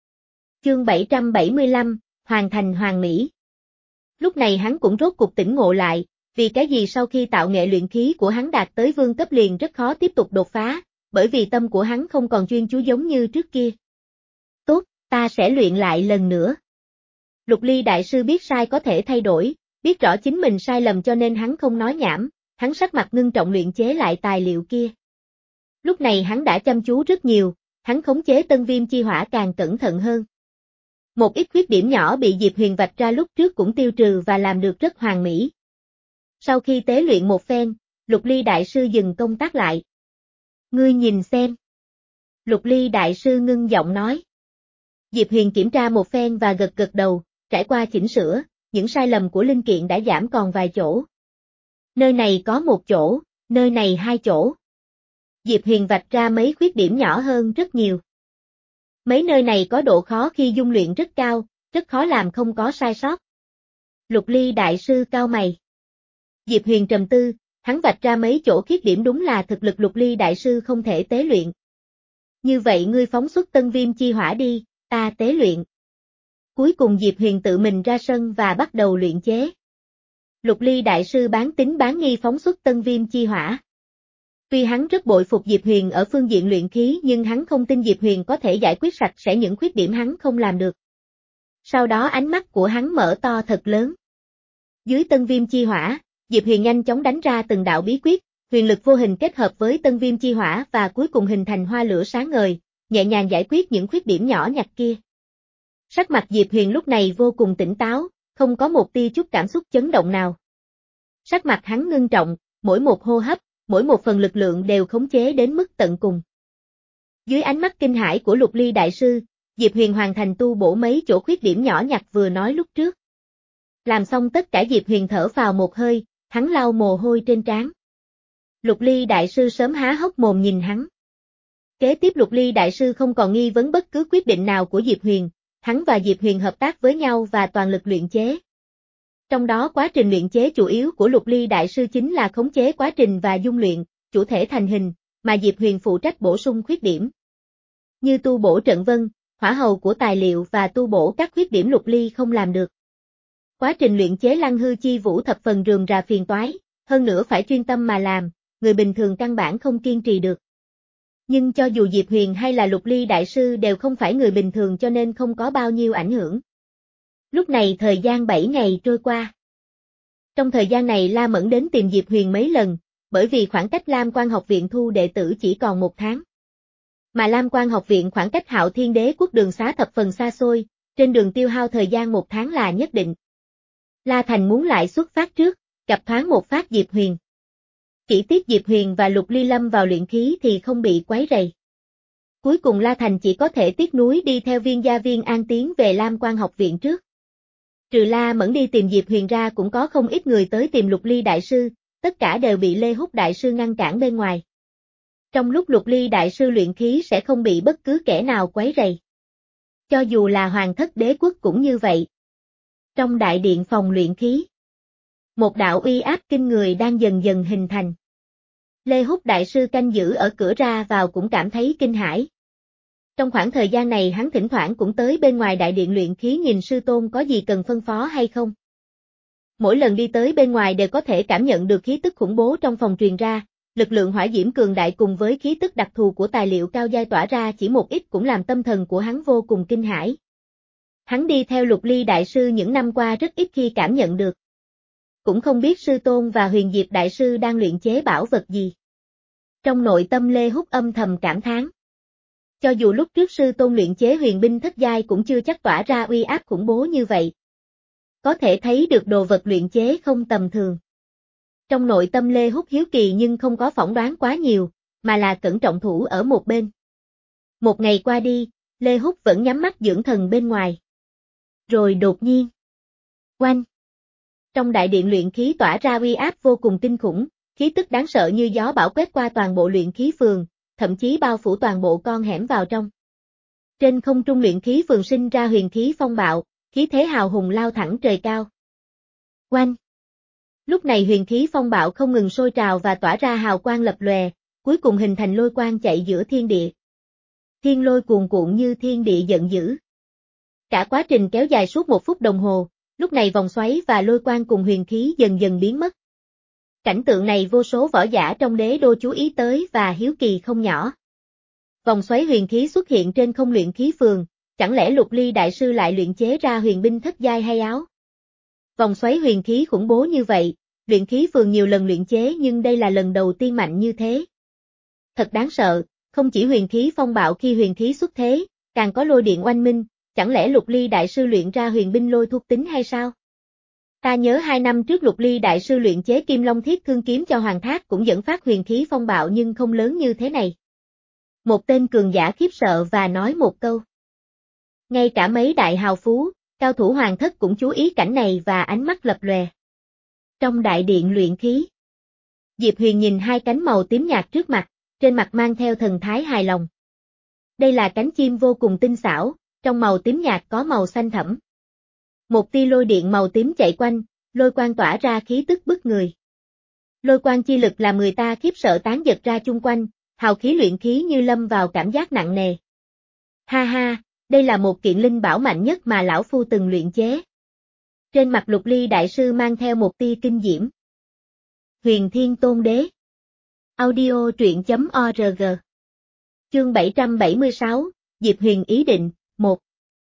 Chương bảy trăm bảy mươi lăm, Hoàn thành hoàn mỹ. Lúc này hắn cũng rốt cục tỉnh ngộ lại, vì cái gì sau khi tạo nghệ luyện khí của hắn đạt tới vương cấp liền rất khó tiếp tục đột phá, bởi vì tâm của hắn không còn chuyên chú giống như trước kia. Tốt, ta sẽ luyện lại lần nữa. Lục Ly đại sư biết sai có thể thay đổi, biết rõ chính mình sai lầm cho nên hắn không nói nhảm, hắn sắc mặt ngưng trọng luyện chế lại tài liệu kia. Lúc này hắn đã chăm chú rất nhiều, hắn khống chế tân viêm chi hỏa càng cẩn thận hơn. Một ít khuyết điểm nhỏ bị Diệp Huyền vạch ra lúc trước cũng tiêu trừ và làm được rất hoàn mỹ. Sau khi tế luyện một phen, Lục Ly đại sư dừng công tác lại. Ngươi nhìn xem. Lục Ly đại sư ngưng giọng nói. Diệp Huyền kiểm tra một phen và gật gật đầu, trải qua chỉnh sửa, những sai lầm của linh kiện đã giảm còn vài chỗ. Nơi này có một chỗ, nơi này hai chỗ. Diệp Huyền vạch ra mấy khuyết điểm nhỏ hơn rất nhiều. Mấy nơi này có độ khó khi dung luyện rất cao, rất khó làm không có sai sót. Lục Ly đại sư cau mày. Diệp Huyền trầm tư, hắn vạch ra mấy chỗ khuyết điểm đúng là thực lực Lục Ly đại sư không thể tế luyện. Như vậy ngươi phóng xuất tân viêm chi hỏa đi, ta tế luyện. Cuối cùng Diệp Huyền tự mình ra sân và bắt đầu luyện chế. Lục Ly đại sư bán tín bán nghi phóng xuất tân viêm chi hỏa. Tuy hắn rất bội phục Diệp Huyền ở phương diện luyện khí nhưng hắn không tin Diệp Huyền có thể giải quyết sạch sẽ những khuyết điểm hắn không làm được. Sau đó ánh mắt của hắn mở to thật lớn. Dưới tân viêm chi hỏa, Diệp Huyền nhanh chóng đánh ra từng đạo bí quyết, huyền lực vô hình kết hợp với tân viêm chi hỏa và cuối cùng hình thành hoa lửa sáng ngời, nhẹ nhàng giải quyết những khuyết điểm nhỏ nhặt kia. Sắc mặt Diệp Huyền lúc này vô cùng tỉnh táo, không có một tia chút cảm xúc chấn động nào. Sắc mặt hắn ngưng trọng, mỗi một hô hấp, mỗi một phần lực lượng đều khống chế đến mức tận cùng. Dưới ánh mắt kinh hãi của Lục Ly đại sư, Diệp Huyền hoàn thành tu bổ mấy chỗ khuyết điểm nhỏ nhặt vừa nói lúc trước. Làm xong tất cả Diệp Huyền thở phào một hơi, hắn lau mồ hôi trên trán. Lục Ly đại sư sớm há hốc mồm nhìn hắn. Kế tiếp Lục Ly đại sư không còn nghi vấn bất cứ quyết định nào của Diệp Huyền, hắn và Diệp Huyền hợp tác với nhau và toàn lực luyện chế. Trong đó quá trình luyện chế chủ yếu của Lục Ly đại sư chính là khống chế quá trình và dung luyện, chủ thể thành hình, mà Diệp Huyền phụ trách bổ sung khuyết điểm. Như tu bổ trận vân, hỏa hầu của tài liệu và tu bổ các khuyết điểm Lục Ly không làm được. Quá trình luyện chế Lăng Hư Chi Vũ thập phần rườm rà phiền toái, hơn nữa phải chuyên tâm mà làm, người bình thường căn bản không kiên trì được. Nhưng cho dù Diệp Huyền hay là Lục Ly đại sư đều không phải người bình thường cho nên không có bao nhiêu ảnh hưởng. Lúc này thời gian bảy ngày trôi qua. Trong thời gian này La Mẫn đến tìm Diệp Huyền mấy lần, bởi vì khoảng cách Lam Quan học viện thu đệ tử chỉ còn một tháng. Mà Lam Quan học viện khoảng cách Hạo Thiên Đế quốc đường xá thập phần xa xôi, trên đường tiêu hao thời gian một tháng là nhất định. La Thành muốn lại xuất phát trước, gặp thoáng một phát Diệp Huyền. Chỉ tiếc Diệp Huyền và Lục Ly lâm vào luyện khí thì không bị quấy rầy. Cuối cùng La Thành chỉ có thể tiếc nuối đi theo Viên Gia Viên An tiến về Lam Quan học viện trước. Trừ La Mẫn đi tìm Diệp Huyền ra cũng có không ít người tới tìm Lục Ly đại sư, tất cả đều bị Lê Húc đại sư ngăn cản bên ngoài. Trong lúc Lục Ly đại sư luyện khí sẽ không bị bất cứ kẻ nào quấy rầy. Cho dù là Hoàng thất đế quốc cũng như vậy. Trong đại điện phòng luyện khí, một đạo uy áp kinh người đang dần dần hình thành. Lê Húc đại sư canh giữ ở cửa ra vào cũng cảm thấy kinh hãi. Trong khoảng thời gian này hắn thỉnh thoảng cũng tới bên ngoài đại điện luyện khí nhìn sư tôn có gì cần phân phó hay không. Mỗi lần đi tới bên ngoài đều có thể cảm nhận được khí tức khủng bố trong phòng truyền ra, lực lượng hỏa diễm cường đại cùng với khí tức đặc thù của tài liệu cao giai tỏa ra chỉ một ít cũng làm tâm thần của hắn vô cùng kinh hãi. Hắn đi theo Lục Ly đại sư những năm qua rất ít khi cảm nhận được. Cũng không biết sư tôn và Huyền Diệp đại sư đang luyện chế bảo vật gì. Trong nội tâm Lê Húc âm thầm cảm thán. Cho dù lúc trước sư tôn luyện chế huyền binh thất giai cũng chưa chắc tỏa ra uy áp khủng bố như vậy. Có thể thấy được đồ vật luyện chế không tầm thường. Trong nội tâm Lê Húc hiếu kỳ nhưng không có phỏng đoán quá nhiều, mà là cẩn trọng thủ ở một bên. Một ngày qua đi, Lê Húc vẫn nhắm mắt dưỡng thần bên ngoài. Rồi đột nhiên. Oanh! Trong đại điện luyện khí tỏa ra uy áp vô cùng kinh khủng, khí tức đáng sợ như gió bão quét qua toàn bộ luyện khí phường, thậm chí bao phủ toàn bộ con hẻm vào trong. Trên không trung luyện khí phường sinh ra huyền khí phong bạo, khí thế hào hùng lao thẳng trời cao. Oanh! Lúc này huyền khí phong bạo không ngừng sôi trào và tỏa ra hào quang lập lòe, cuối cùng hình thành lôi quang chạy giữa thiên địa. Thiên lôi cuồn cuộn như thiên địa giận dữ. Cả quá trình kéo dài suốt một phút đồng hồ, lúc này vòng xoáy và lôi quang cùng huyền khí dần dần biến mất. Cảnh tượng này vô số võ giả trong đế đô chú ý tới và hiếu kỳ không nhỏ. Vòng xoáy huyền khí xuất hiện trên không luyện khí phường, chẳng lẽ Lục Ly đại sư lại luyện chế ra huyền binh thất giai hay áo? Vòng xoáy huyền khí khủng bố như vậy, luyện khí phường nhiều lần luyện chế nhưng đây là lần đầu tiên mạnh như thế. Thật đáng sợ, không chỉ huyền khí phong bạo khi huyền khí xuất thế, càng có lôi điện oanh minh, chẳng lẽ Lục Ly đại sư luyện ra huyền binh lôi thuộc tính hay sao? Ta nhớ hai năm trước Lục Ly đại sư luyện chế Kim Long Thiết Thương kiếm cho Hoàng Thác cũng dẫn phát huyền khí phong bạo nhưng không lớn như thế này. Một tên cường giả khiếp sợ và nói một câu. Ngay cả mấy đại hào phú, cao thủ hoàng thất cũng chú ý cảnh này và ánh mắt lập lòe. Trong đại điện luyện khí, Diệp Huyền nhìn hai cánh màu tím nhạt trước mặt, trên mặt mang theo thần thái hài lòng. Đây là cánh chim vô cùng tinh xảo, trong màu tím nhạt có màu xanh thẫm. Một tia lôi điện màu tím chạy quanh, lôi quang tỏa ra khí tức bức người. Lôi quang chi lực làm người ta khiếp sợ tán giật ra chung quanh, hào khí luyện khí như lâm vào cảm giác nặng nề. Ha ha, đây là một kiện linh bảo mạnh nhất mà lão phu từng luyện chế. Trên mặt Lục Ly đại sư mang theo một tia kinh diễm. Huyền Thiên Tôn Đế. Audio truyện chấm org. Chương bảy trăm bảy mươi sáu, Diệp Huyền ý định, một.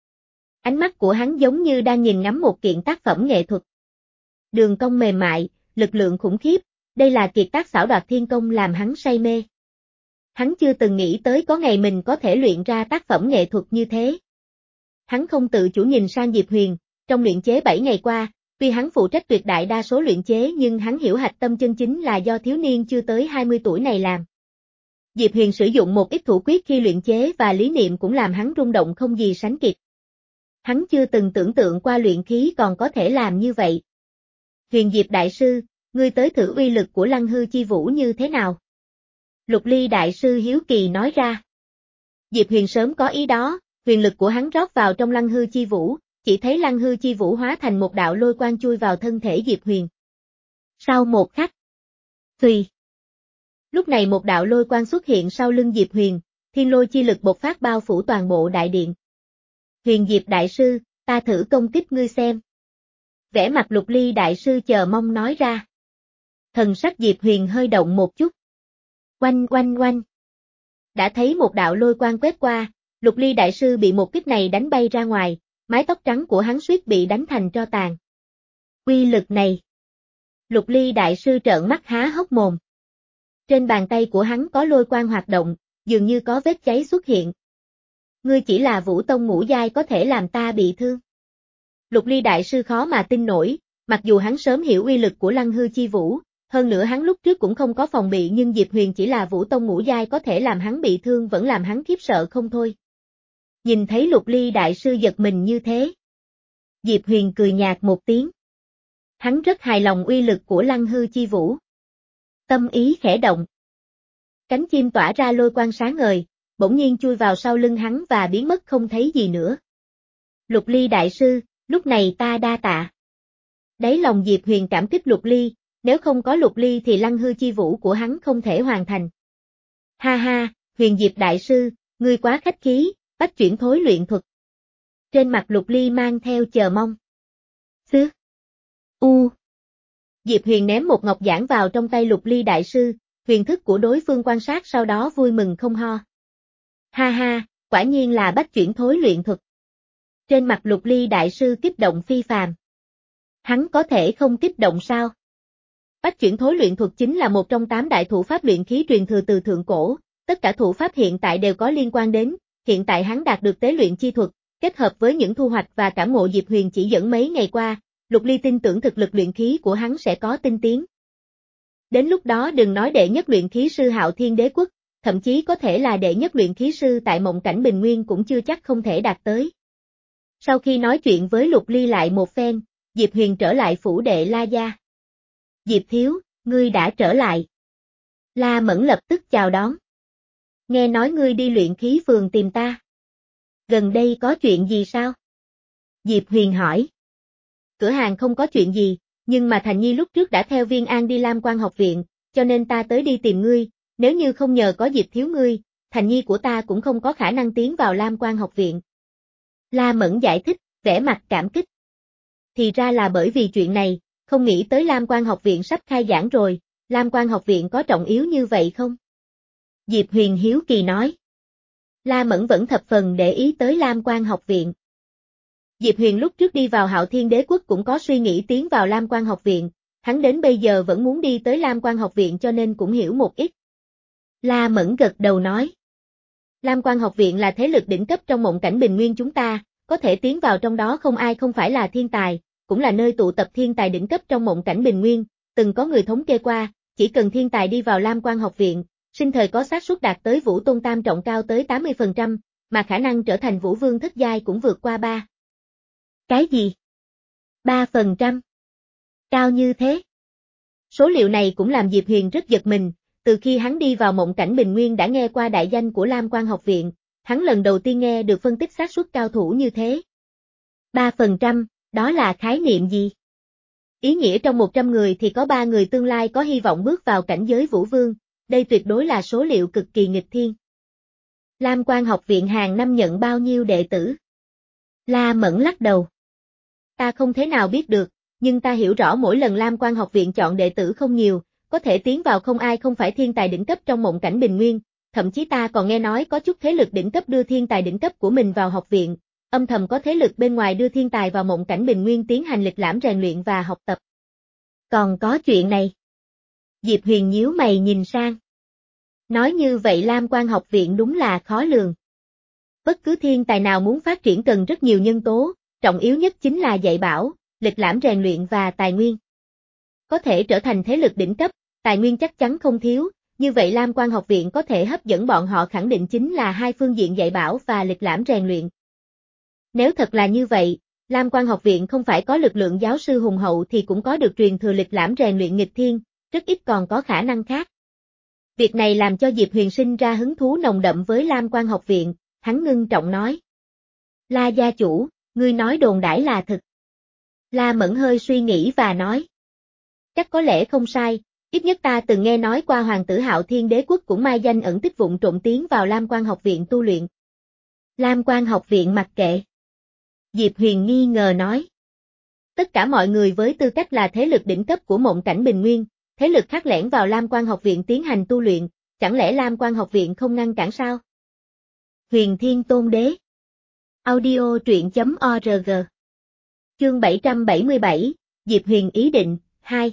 Ánh mắt của hắn giống như đang nhìn ngắm một kiện tác phẩm nghệ thuật. Đường cong mềm mại, lực lượng khủng khiếp, đây là kiệt tác xảo đoạt thiên công làm hắn say mê. Hắn chưa từng nghĩ tới có ngày mình có thể luyện ra tác phẩm nghệ thuật như thế. Hắn không tự chủ nhìn sang Diệp Huyền, trong luyện chế bảy ngày qua, tuy hắn phụ trách tuyệt đại đa số luyện chế nhưng hắn hiểu hạch tâm chân chính là do thiếu niên chưa tới hai mươi tuổi này làm. Diệp Huyền sử dụng một ít thủ quyết khi luyện chế và lý niệm cũng làm hắn rung động không gì sánh kịp. Hắn chưa từng tưởng tượng qua luyện khí còn có thể làm như vậy. Huyền Diệp đại sư, ngươi tới thử uy lực của Lăng Hư Chi Vũ như thế nào? Lục Ly đại sư hiếu kỳ nói ra. Diệp Huyền sớm có ý đó, huyền lực của hắn rót vào trong Lăng Hư Chi Vũ, chỉ thấy Lăng Hư Chi Vũ hóa thành một đạo lôi quang chui vào thân thể Diệp Huyền. Sau một khắc, xuy. Lúc này một đạo lôi quang xuất hiện sau lưng Diệp Huyền, thiên lôi chi lực bộc phát bao phủ toàn bộ đại điện. Huyền Diệp đại sư, ta thử công kích ngươi xem. Vẻ mặt Lục Ly đại sư chờ mong nói ra. Thần sắc Diệp Huyền hơi động một chút. Oanh oanh oanh. Đã thấy một đạo lôi quang quét qua, Lục Ly đại sư bị một kích này đánh bay ra ngoài, mái tóc trắng của hắn suýt bị đánh thành tro tàn. Uy lực này. Lục Ly đại sư trợn mắt há hốc mồm. Trên bàn tay của hắn có lôi quang hoạt động, dường như có vết cháy xuất hiện. Ngươi chỉ là Vũ Tông ngũ giai có thể làm ta bị thương. Lục Ly đại sư khó mà tin nổi, mặc dù hắn sớm hiểu uy lực của Lăng Hư Chi Vũ, hơn nữa hắn lúc trước cũng không có phòng bị nhưng Diệp Huyền chỉ là Vũ Tông ngũ giai có thể làm hắn bị thương vẫn làm hắn khiếp sợ không thôi. Nhìn thấy Lục Ly đại sư giật mình như thế. Diệp Huyền cười nhạt một tiếng. Hắn rất hài lòng uy lực của Lăng Hư Chi Vũ. Tâm ý khẽ động. Cánh chim tỏa ra lôi quang sáng ngời, bỗng nhiên chui vào sau lưng hắn và biến mất không thấy gì nữa. Lục Ly đại sư, lúc này ta đa tạ. Đáy lòng Diệp Huyền cảm kích Lục Ly, nếu không có Lục Ly thì Lăng Hư Chi Vũ của hắn không thể hoàn thành. Ha ha, Huyền Diệp đại sư, ngươi quá khách khí, bách chuyển thối luyện thuật. Trên mặt Lục Ly mang theo chờ mong. Xứ. U. Diệp Huyền ném một ngọc giản vào trong tay Lục Ly đại sư, huyền thức của đối phương quan sát sau đó vui mừng không ho. Ha ha, quả nhiên là bách chuyển thối luyện thuật. Trên mặt Lục Ly đại sư kích động phi phàm. Hắn có thể không kích động sao? Bách chuyển thối luyện thuật chính là một trong tám đại thủ pháp luyện khí truyền thừa từ thượng cổ, tất cả thủ pháp hiện tại đều có liên quan đến, hiện tại hắn đạt được tế luyện chi thuật, kết hợp với những thu hoạch và cảm ngộ Diệp Huyền chỉ dẫn mấy ngày qua, Lục Ly tin tưởng thực lực luyện khí của hắn sẽ có tinh tiến. Đến lúc đó đừng nói đệ nhất luyện khí sư Hạo Thiên Đế Quốc, thậm chí có thể là đệ nhất luyện khí sư tại Mộng Cảnh Bình Nguyên cũng chưa chắc không thể đạt tới. Sau khi nói chuyện với Lục Ly lại một phen, Diệp Huyền trở lại phủ đệ La Gia. Diệp thiếu, ngươi đã trở lại. La Mẫn lập tức chào đón. Nghe nói ngươi đi luyện khí phường tìm ta. Gần đây có chuyện gì sao? Diệp Huyền hỏi. Cửa hàng không có chuyện gì, nhưng mà Thành Nhi lúc trước đã theo Viên An đi Lam Quan học viện, cho nên ta tới đi tìm ngươi, nếu như không nhờ có Diệp thiếu ngươi, Thành Nhi của ta cũng không có khả năng tiến vào Lam Quan học viện. La Mẫn giải thích, vẻ mặt cảm kích. Thì ra là bởi vì chuyện này, không nghĩ tới Lam Quan học viện sắp khai giảng rồi, Lam Quan học viện có trọng yếu như vậy không? Diệp Huyền hiếu kỳ nói. La Mẫn vẫn thập phần để ý tới Lam Quan học viện. Diệp Huyền lúc trước đi vào Hạo Thiên Đế Quốc cũng có suy nghĩ tiến vào Lam Quan học viện, hắn đến bây giờ vẫn muốn đi tới Lam Quan học viện cho nên cũng hiểu một ít. La Mẫn gật đầu nói. Lam Quan học viện là thế lực đỉnh cấp trong mộng cảnh bình nguyên chúng ta, có thể tiến vào trong đó không ai không phải là thiên tài, cũng là nơi tụ tập thiên tài đỉnh cấp trong mộng cảnh bình nguyên, từng có người thống kê qua, chỉ cần thiên tài đi vào Lam Quan học viện, sinh thời có xác suất đạt tới Vũ Tôn Tam trọng cao tới tám mươi phần trăm, mà khả năng trở thành Vũ Vương thất giai cũng vượt qua ba. Cái gì? ba phần trăm? Cao như thế? Số liệu này cũng làm Diệp Huyền rất giật mình, từ khi hắn đi vào mộng cảnh bình nguyên đã nghe qua đại danh của Lam Quan học viện, hắn lần đầu tiên nghe được phân tích xác suất cao thủ như thế. ba phần trăm, đó là khái niệm gì? Ý nghĩa trong một trăm người thì có ba người tương lai có hy vọng bước vào cảnh giới Vũ Vương, đây tuyệt đối là số liệu cực kỳ nghịch thiên. Lam Quan học viện hàng năm nhận bao nhiêu đệ tử? La Mẫn lắc đầu. Ta không thể nào biết được, nhưng ta hiểu rõ mỗi lần Lam Quan học viện chọn đệ tử không nhiều, có thể tiến vào không ai không phải thiên tài đỉnh cấp trong mộng cảnh bình nguyên, thậm chí ta còn nghe nói có chút thế lực đỉnh cấp đưa thiên tài đỉnh cấp của mình vào học viện, âm thầm có thế lực bên ngoài đưa thiên tài vào mộng cảnh bình nguyên tiến hành lịch lãm rèn luyện và học tập. Còn có chuyện này. Diệp Huyền nhíu mày nhìn sang. Nói như vậy Lam Quan học viện đúng là khó lường. Bất cứ thiên tài nào muốn phát triển cần rất nhiều nhân tố, trọng yếu nhất chính là dạy bảo, lịch lãm rèn luyện và tài nguyên. Có thể trở thành thế lực đỉnh cấp, tài nguyên chắc chắn không thiếu, như vậy Lam Quan học viện có thể hấp dẫn bọn họ khẳng định chính là hai phương diện dạy bảo và lịch lãm rèn luyện. Nếu thật là như vậy, Lam Quan học viện không phải có lực lượng giáo sư hùng hậu thì cũng có được truyền thừa lịch lãm rèn luyện nghịch thiên, rất ít còn có khả năng khác. Việc này làm cho Diệp Huyền sinh ra hứng thú nồng đậm với Lam Quan học viện, hắn ngưng trọng nói. La gia chủ, ngươi nói đồn đãi là thật. La Mẫn hơi suy nghĩ và nói. Chắc có lẽ không sai, ít nhất ta từng nghe nói qua hoàng tử Hạo Thiên Đế Quốc cũng mai danh ẩn tích vụng trộm tiến vào Lam Quan học viện tu luyện. Lam Quan học viện mặc kệ. Diệp Huyền nghi ngờ nói. Tất cả mọi người với tư cách là thế lực đỉnh cấp của mộng cảnh bình nguyên, thế lực khác lẻn vào Lam Quan học viện tiến hành tu luyện, chẳng lẽ Lam Quan học viện không ngăn cản sao? Huyền Thiên Tôn Đế. Audio truyện chấm org. Chương bảy trăm bảy mươi bảy, Diệp Huyền ý định, hai.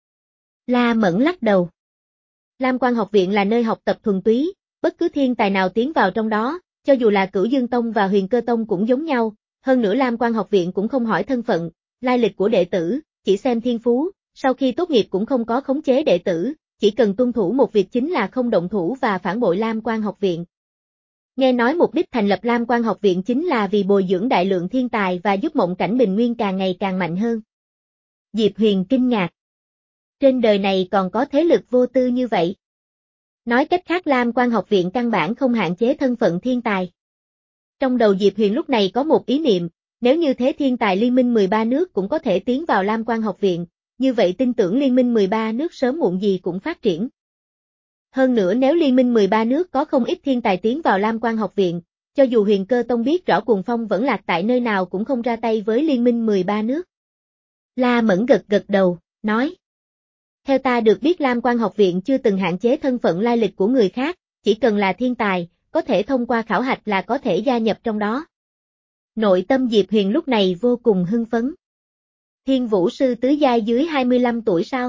La Mẫn lắc đầu. Lam Quan học viện là nơi học tập thuần túy, bất cứ thiên tài nào tiến vào trong đó, cho dù là Cửu Dương Tông và Huyền Cơ Tông cũng giống nhau, hơn nữa Lam Quan học viện cũng không hỏi thân phận, lai lịch của đệ tử, chỉ xem thiên phú, sau khi tốt nghiệp cũng không có khống chế đệ tử, chỉ cần tuân thủ một việc chính là không động thủ và phản bội Lam Quan học viện. Nghe nói mục đích thành lập Lam Quan học viện chính là vì bồi dưỡng đại lượng thiên tài và giúp mộng cảnh bình nguyên càng ngày càng mạnh hơn. Diệp Huyền kinh ngạc. Trên đời này còn có thế lực vô tư như vậy. Nói cách khác Lam Quan học viện căn bản không hạn chế thân phận thiên tài. Trong đầu Diệp Huyền lúc này có một ý niệm, nếu như thế thiên tài liên minh mười ba nước cũng có thể tiến vào Lam Quan học viện, như vậy tin tưởng liên minh mười ba nước sớm muộn gì cũng phát triển. Hơn nữa nếu liên minh mười ba nước có không ít thiên tài tiến vào Lam Quan học viện, cho dù Huyền Cơ Tông biết rõ Cuồng Phong vẫn lạc tại nơi nào cũng không ra tay với liên minh mười ba nước. La Mẫn gật gật đầu, nói. Theo ta được biết Lam Quan học viện chưa từng hạn chế thân phận lai lịch của người khác, chỉ cần là thiên tài, có thể thông qua khảo hạch là có thể gia nhập trong đó. Nội tâm Diệp Huyền lúc này vô cùng hưng phấn. Thiên Vũ sư tứ giai dưới hai mươi lăm tuổi sao?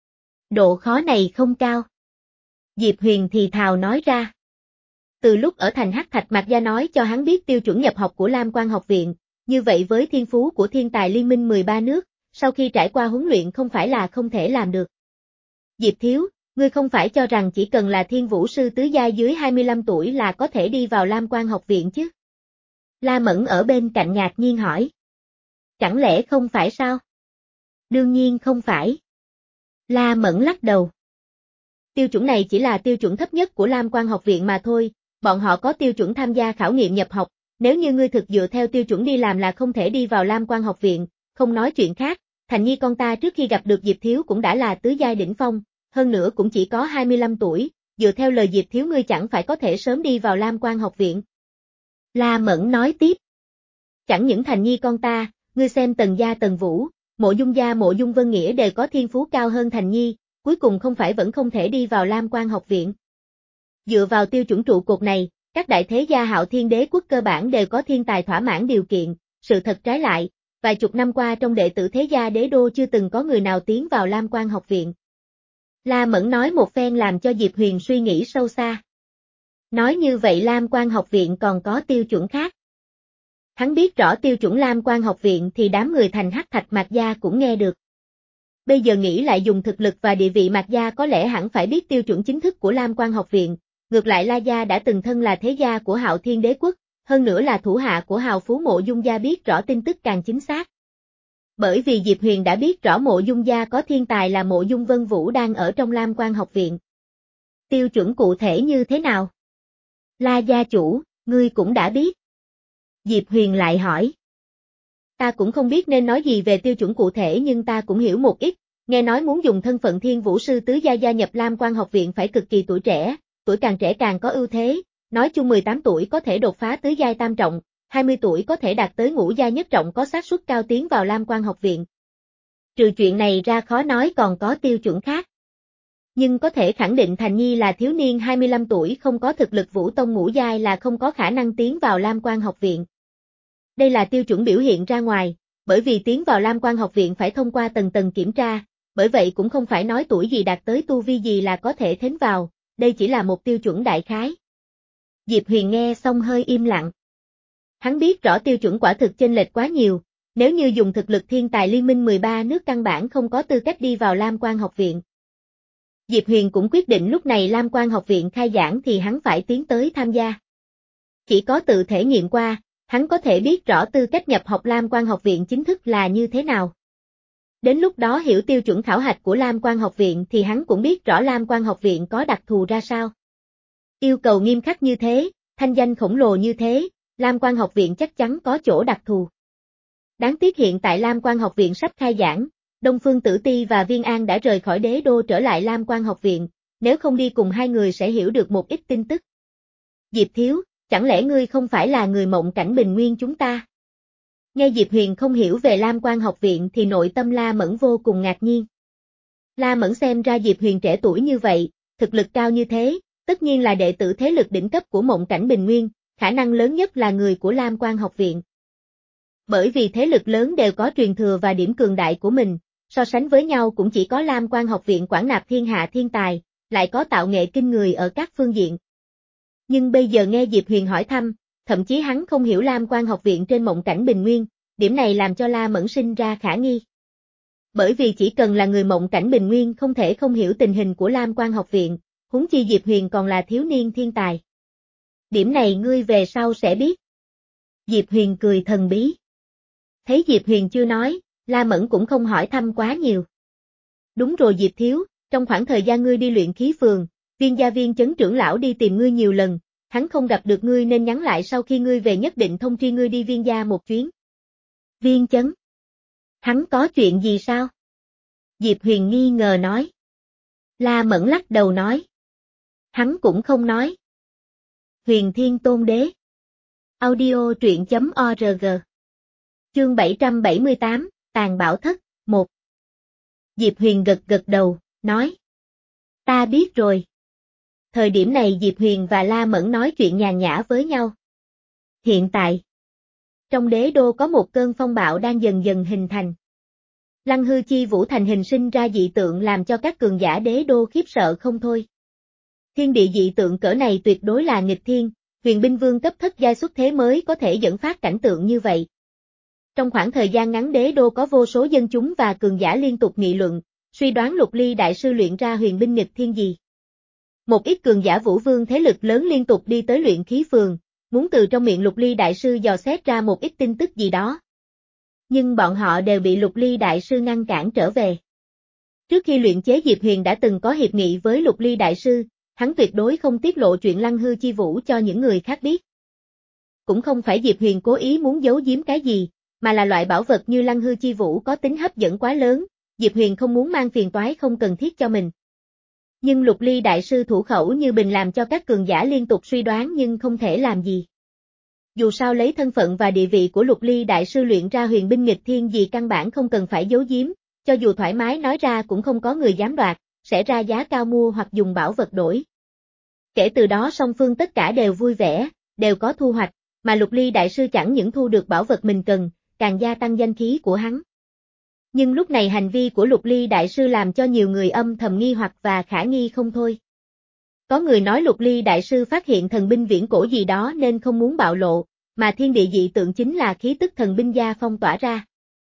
Độ khó này không cao. Diệp Huyền thì thào nói ra. Từ lúc ở thành Hắc Thạch Mạc Gia nói cho hắn biết tiêu chuẩn nhập học của Lam Quan học viện, như vậy với thiên phú của thiên tài liên minh mười ba nước, sau khi trải qua huấn luyện không phải là không thể làm được. Diệp Thiếu, ngươi không phải cho rằng chỉ cần là Thiên Vũ sư tứ giai dưới hai mươi lăm tuổi là có thể đi vào Lam Quan học viện chứ? La Mẫn ở bên cạnh ngạc nhiên hỏi. Chẳng lẽ không phải sao? Đương nhiên không phải. La Mẫn lắc đầu. Tiêu chuẩn này chỉ là tiêu chuẩn thấp nhất của Lam Quan học viện mà thôi, bọn họ có tiêu chuẩn tham gia khảo nghiệm nhập học, nếu như ngươi thực dựa theo tiêu chuẩn đi làm là không thể đi vào Lam Quan học viện, không nói chuyện khác, Thành Nhi con ta trước khi gặp được Diệp Thiếu cũng đã là tứ giai đỉnh phong, hơn nữa cũng chỉ có hai mươi lăm tuổi, dựa theo lời Diệp Thiếu ngươi chẳng phải có thể sớm đi vào Lam Quan học viện. La Mẫn nói tiếp. Chẳng những Thành Nhi con ta, ngươi xem Tần gia Tần Vũ, Mộ Dung gia Mộ Dung Vân Nghĩa đều có thiên phú cao hơn Thành Nhi, cuối cùng không phải vẫn không thể đi vào Lam Quan học viện. Dựa vào tiêu chuẩn trụ cột này, các đại thế gia Hạo Thiên Đế quốc cơ bản đều có thiên tài thỏa mãn điều kiện, sự thật trái lại, vài chục năm qua trong đệ tử thế gia đế đô chưa từng có người nào tiến vào Lam Quan học viện. La Mẫn nói một phen làm cho Diệp Huyền suy nghĩ sâu xa. Nói như vậy Lam Quan học viện còn có tiêu chuẩn khác. Hắn biết rõ tiêu chuẩn Lam Quan học viện thì đám người thành Hắc Thạch Mạc Gia cũng nghe được. Bây giờ nghĩ lại dùng thực lực và địa vị Mạc Gia có lẽ hẳn phải biết tiêu chuẩn chính thức của Lam Quan học viện, ngược lại La Gia đã từng thân là thế gia của Hạo Thiên Đế quốc, hơn nữa là thủ hạ của hào phú Mộ Dung gia biết rõ tin tức càng chính xác. Bởi vì Diệp Huyền đã biết rõ Mộ Dung gia có thiên tài là Mộ Dung Vân Vũ đang ở trong Lam Quan học viện. Tiêu chuẩn cụ thể như thế nào? La gia chủ, ngươi cũng đã biết. Diệp Huyền lại hỏi. Ta cũng không biết nên nói gì về tiêu chuẩn cụ thể nhưng ta cũng hiểu một ít, nghe nói muốn dùng thân phận Thiên Vũ sư tứ gia gia nhập Lam Quan học viện phải cực kỳ tuổi trẻ, tuổi càng trẻ càng có ưu thế, nói chung mười tám tuổi có thể đột phá tứ giai tam trọng, hai mươi tuổi có thể đạt tới ngũ giai nhất trọng có xác suất cao tiến vào Lam Quan học viện. Trừ chuyện này ra khó nói còn có tiêu chuẩn khác. Nhưng có thể khẳng định Thành Nhi là thiếu niên hai mươi lăm tuổi không có thực lực Vũ Tông ngũ giai là không có khả năng tiến vào Lam Quan học viện. Đây là tiêu chuẩn biểu hiện ra ngoài, bởi vì tiến vào Lam Quan học viện phải thông qua tầng tầng kiểm tra, bởi vậy cũng không phải nói tuổi gì đạt tới tu vi gì là có thể thến vào, đây chỉ là một tiêu chuẩn đại khái. Diệp Huyền nghe xong hơi im lặng. Hắn biết rõ tiêu chuẩn quả thực chênh lệch quá nhiều, nếu như dùng thực lực thiên tài liên minh mười ba nước căn bản không có tư cách đi vào Lam Quan học viện. Diệp Huyền cũng quyết định lúc này Lam Quan học viện khai giảng thì hắn phải tiến tới tham gia. Chỉ có tự thể nghiệm qua, hắn có thể biết rõ tư cách nhập học Lam Quan học viện chính thức là như thế nào. Đến lúc đó hiểu tiêu chuẩn khảo hạch của Lam Quan học viện thì hắn cũng biết rõ Lam Quan học viện có đặc thù ra sao. Yêu cầu nghiêm khắc như thế, thanh danh khổng lồ như thế, Lam Quan học viện chắc chắn có chỗ đặc thù. Đáng tiếc hiện tại Lam Quan học viện sắp khai giảng, Đông Phương Tử Ti và Viên An đã rời khỏi đế đô trở lại Lam Quan học viện, nếu không đi cùng hai người sẽ hiểu được một ít tin tức. Diệp Thiếu, chẳng lẽ ngươi không phải là người mộng cảnh bình nguyên chúng ta? Nghe Diệp Huyền không hiểu về Lam Quan học viện thì nội tâm La Mẫn vô cùng ngạc nhiên. La Mẫn xem ra Diệp Huyền trẻ tuổi như vậy, thực lực cao như thế, tất nhiên là đệ tử thế lực đỉnh cấp của mộng cảnh bình nguyên, khả năng lớn nhất là người của Lam Quan học viện. Bởi vì thế lực lớn đều có truyền thừa và điểm cường đại của mình, so sánh với nhau cũng chỉ có Lam Quan học viện quản nạp thiên hạ thiên tài, lại có tạo nghệ kinh người ở các phương diện. Nhưng bây giờ nghe Diệp Huyền hỏi thăm, thậm chí hắn không hiểu Lam Quan học viện trên mộng cảnh bình nguyên, điểm này làm cho La Mẫn sinh ra khả nghi. Bởi vì chỉ cần là người mộng cảnh bình nguyên không thể không hiểu tình hình của Lam Quan học viện, huống chi Diệp Huyền còn là thiếu niên thiên tài. Điểm này ngươi về sau sẽ biết. Diệp Huyền cười thần bí. Thấy Diệp Huyền chưa nói, La Mẫn cũng không hỏi thăm quá nhiều. Đúng rồi Diệp Thiếu, trong khoảng thời gian ngươi đi luyện khí phường, Viên gia Viên chấn trưởng lão đi tìm ngươi nhiều lần, hắn không gặp được ngươi nên nhắn lại sau khi ngươi về nhất định thông tri ngươi đi Viên gia một chuyến. Viên chấn? Hắn có chuyện gì sao? Diệp Huyền nghi ngờ nói. La Mẫn lắc đầu nói. Hắn cũng không nói. Huyền Thiên Tôn Đế. Audio truyện chấm org. Chương bảy trăm bảy mươi tám, Tàn Bảo Thất, một. Diệp Huyền gật gật đầu, nói. Ta biết rồi. Thời điểm này Diệp Huyền và La Mẫn nói chuyện nhàn nhã với nhau. Hiện tại, trong đế đô có một cơn phong bạo đang dần dần hình thành. Lăng hư chi vũ thành hình sinh ra dị tượng làm cho các cường giả đế đô khiếp sợ không thôi. Thiên địa dị tượng cỡ này tuyệt đối là nghịch thiên, huyền binh vương cấp thất giai xuất thế mới có thể dẫn phát cảnh tượng như vậy. Trong khoảng thời gian ngắn đế đô có vô số dân chúng và cường giả liên tục nghị luận, suy đoán Lục Ly đại sư luyện ra huyền binh nghịch thiên gì. Một ít cường giả vũ vương thế lực lớn liên tục đi tới luyện khí phường, muốn từ trong miệng Lục Ly đại sư dò xét ra một ít tin tức gì đó. Nhưng bọn họ đều bị Lục Ly đại sư ngăn cản trở về. Trước khi luyện chế Diệp Huyền đã từng có hiệp nghị với Lục Ly đại sư, hắn tuyệt đối không tiết lộ chuyện Lăng hư chi vũ cho những người khác biết. Cũng không phải Diệp Huyền cố ý muốn giấu giếm cái gì, mà là loại bảo vật như Lăng Hư Chi Vũ có tính hấp dẫn quá lớn, Diệp Huyền không muốn mang phiền toái không cần thiết cho mình. Nhưng Lục Ly đại sư thủ khẩu như bình làm cho các cường giả liên tục suy đoán nhưng không thể làm gì. Dù sao lấy thân phận và địa vị của Lục Ly đại sư luyện ra huyền binh nghịch thiên gì căn bản không cần phải giấu giếm, cho dù thoải mái nói ra cũng không có người dám đoạt, sẽ ra giá cao mua hoặc dùng bảo vật đổi. Kể từ đó song phương tất cả đều vui vẻ, đều có thu hoạch, mà Lục Ly đại sư chẳng những thu được bảo vật mình cần, càng gia tăng danh khí của hắn. Nhưng lúc này hành vi của Lục Ly đại sư làm cho nhiều người âm thầm nghi hoặc và khả nghi không thôi. Có người nói Lục Ly đại sư phát hiện thần binh viễn cổ gì đó nên không muốn bạo lộ, mà thiên địa dị tượng chính là khí tức thần binh gia phong tỏa ra.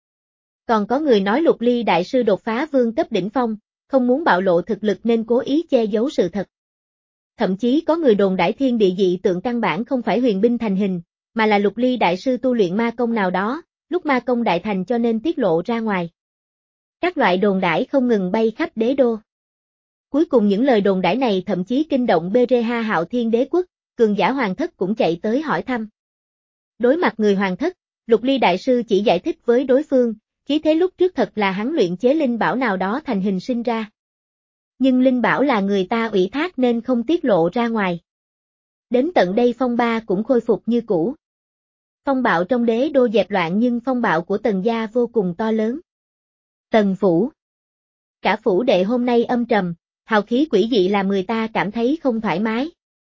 Còn có người nói Lục Ly đại sư đột phá vương cấp đỉnh phong, không muốn bạo lộ thực lực nên cố ý che giấu sự thật. Thậm chí có người đồn đãi thiên địa dị tượng căn bản không phải huyền binh thành hình, mà là Lục Ly đại sư tu luyện ma công nào đó, lúc ma công đại thành cho nên tiết lộ ra ngoài. Các loại đồn đãi không ngừng bay khắp đế đô. Cuối cùng những lời đồn đãi này thậm chí kinh động bê rờ hát Hạo Thiên Đế Quốc, cường giả hoàng thất cũng chạy tới hỏi thăm. Đối mặt người hoàng thất, Lục Ly đại sư chỉ giải thích với đối phương, khí thế lúc trước thật là hắn luyện chế linh bảo nào đó thành hình sinh ra. Nhưng linh bảo là người ta ủy thác nên không tiết lộ ra ngoài. Đến tận đây phong ba cũng khôi phục như cũ. Phong bạo trong đế đô dẹp loạn nhưng phong bạo của Tần gia vô cùng to lớn. Tần phủ. Cả phủ đệ hôm nay âm trầm, hào khí quỷ dị làm người ta cảm thấy không thoải mái.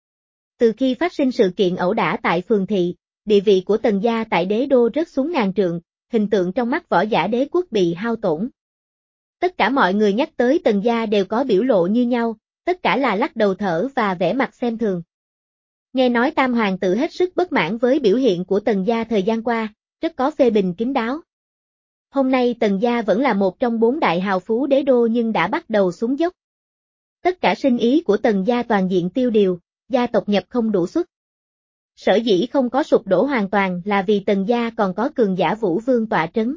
Từ khi phát sinh sự kiện ẩu đả tại phường thị, địa vị của Tần gia tại đế đô rớt xuống ngàn trượng, hình tượng trong mắt võ giả đế quốc bị hao tổn. Tất cả mọi người nhắc tới Tần gia đều có biểu lộ như nhau, tất cả là lắc đầu thở và vẻ mặt xem thường. Nghe nói Tam hoàng tử hết sức bất mãn với biểu hiện của Tần gia thời gian qua, rất có phê bình kín đáo. Hôm nay Tần gia vẫn là một trong bốn đại hào phú đế đô nhưng đã bắt đầu xuống dốc. Tất cả sinh ý của Tần gia toàn diện tiêu điều, gia tộc nhập không đủ suất. Sở dĩ không có sụp đổ hoàn toàn là vì Tần gia còn có cường giả Vũ Vương tọa trấn.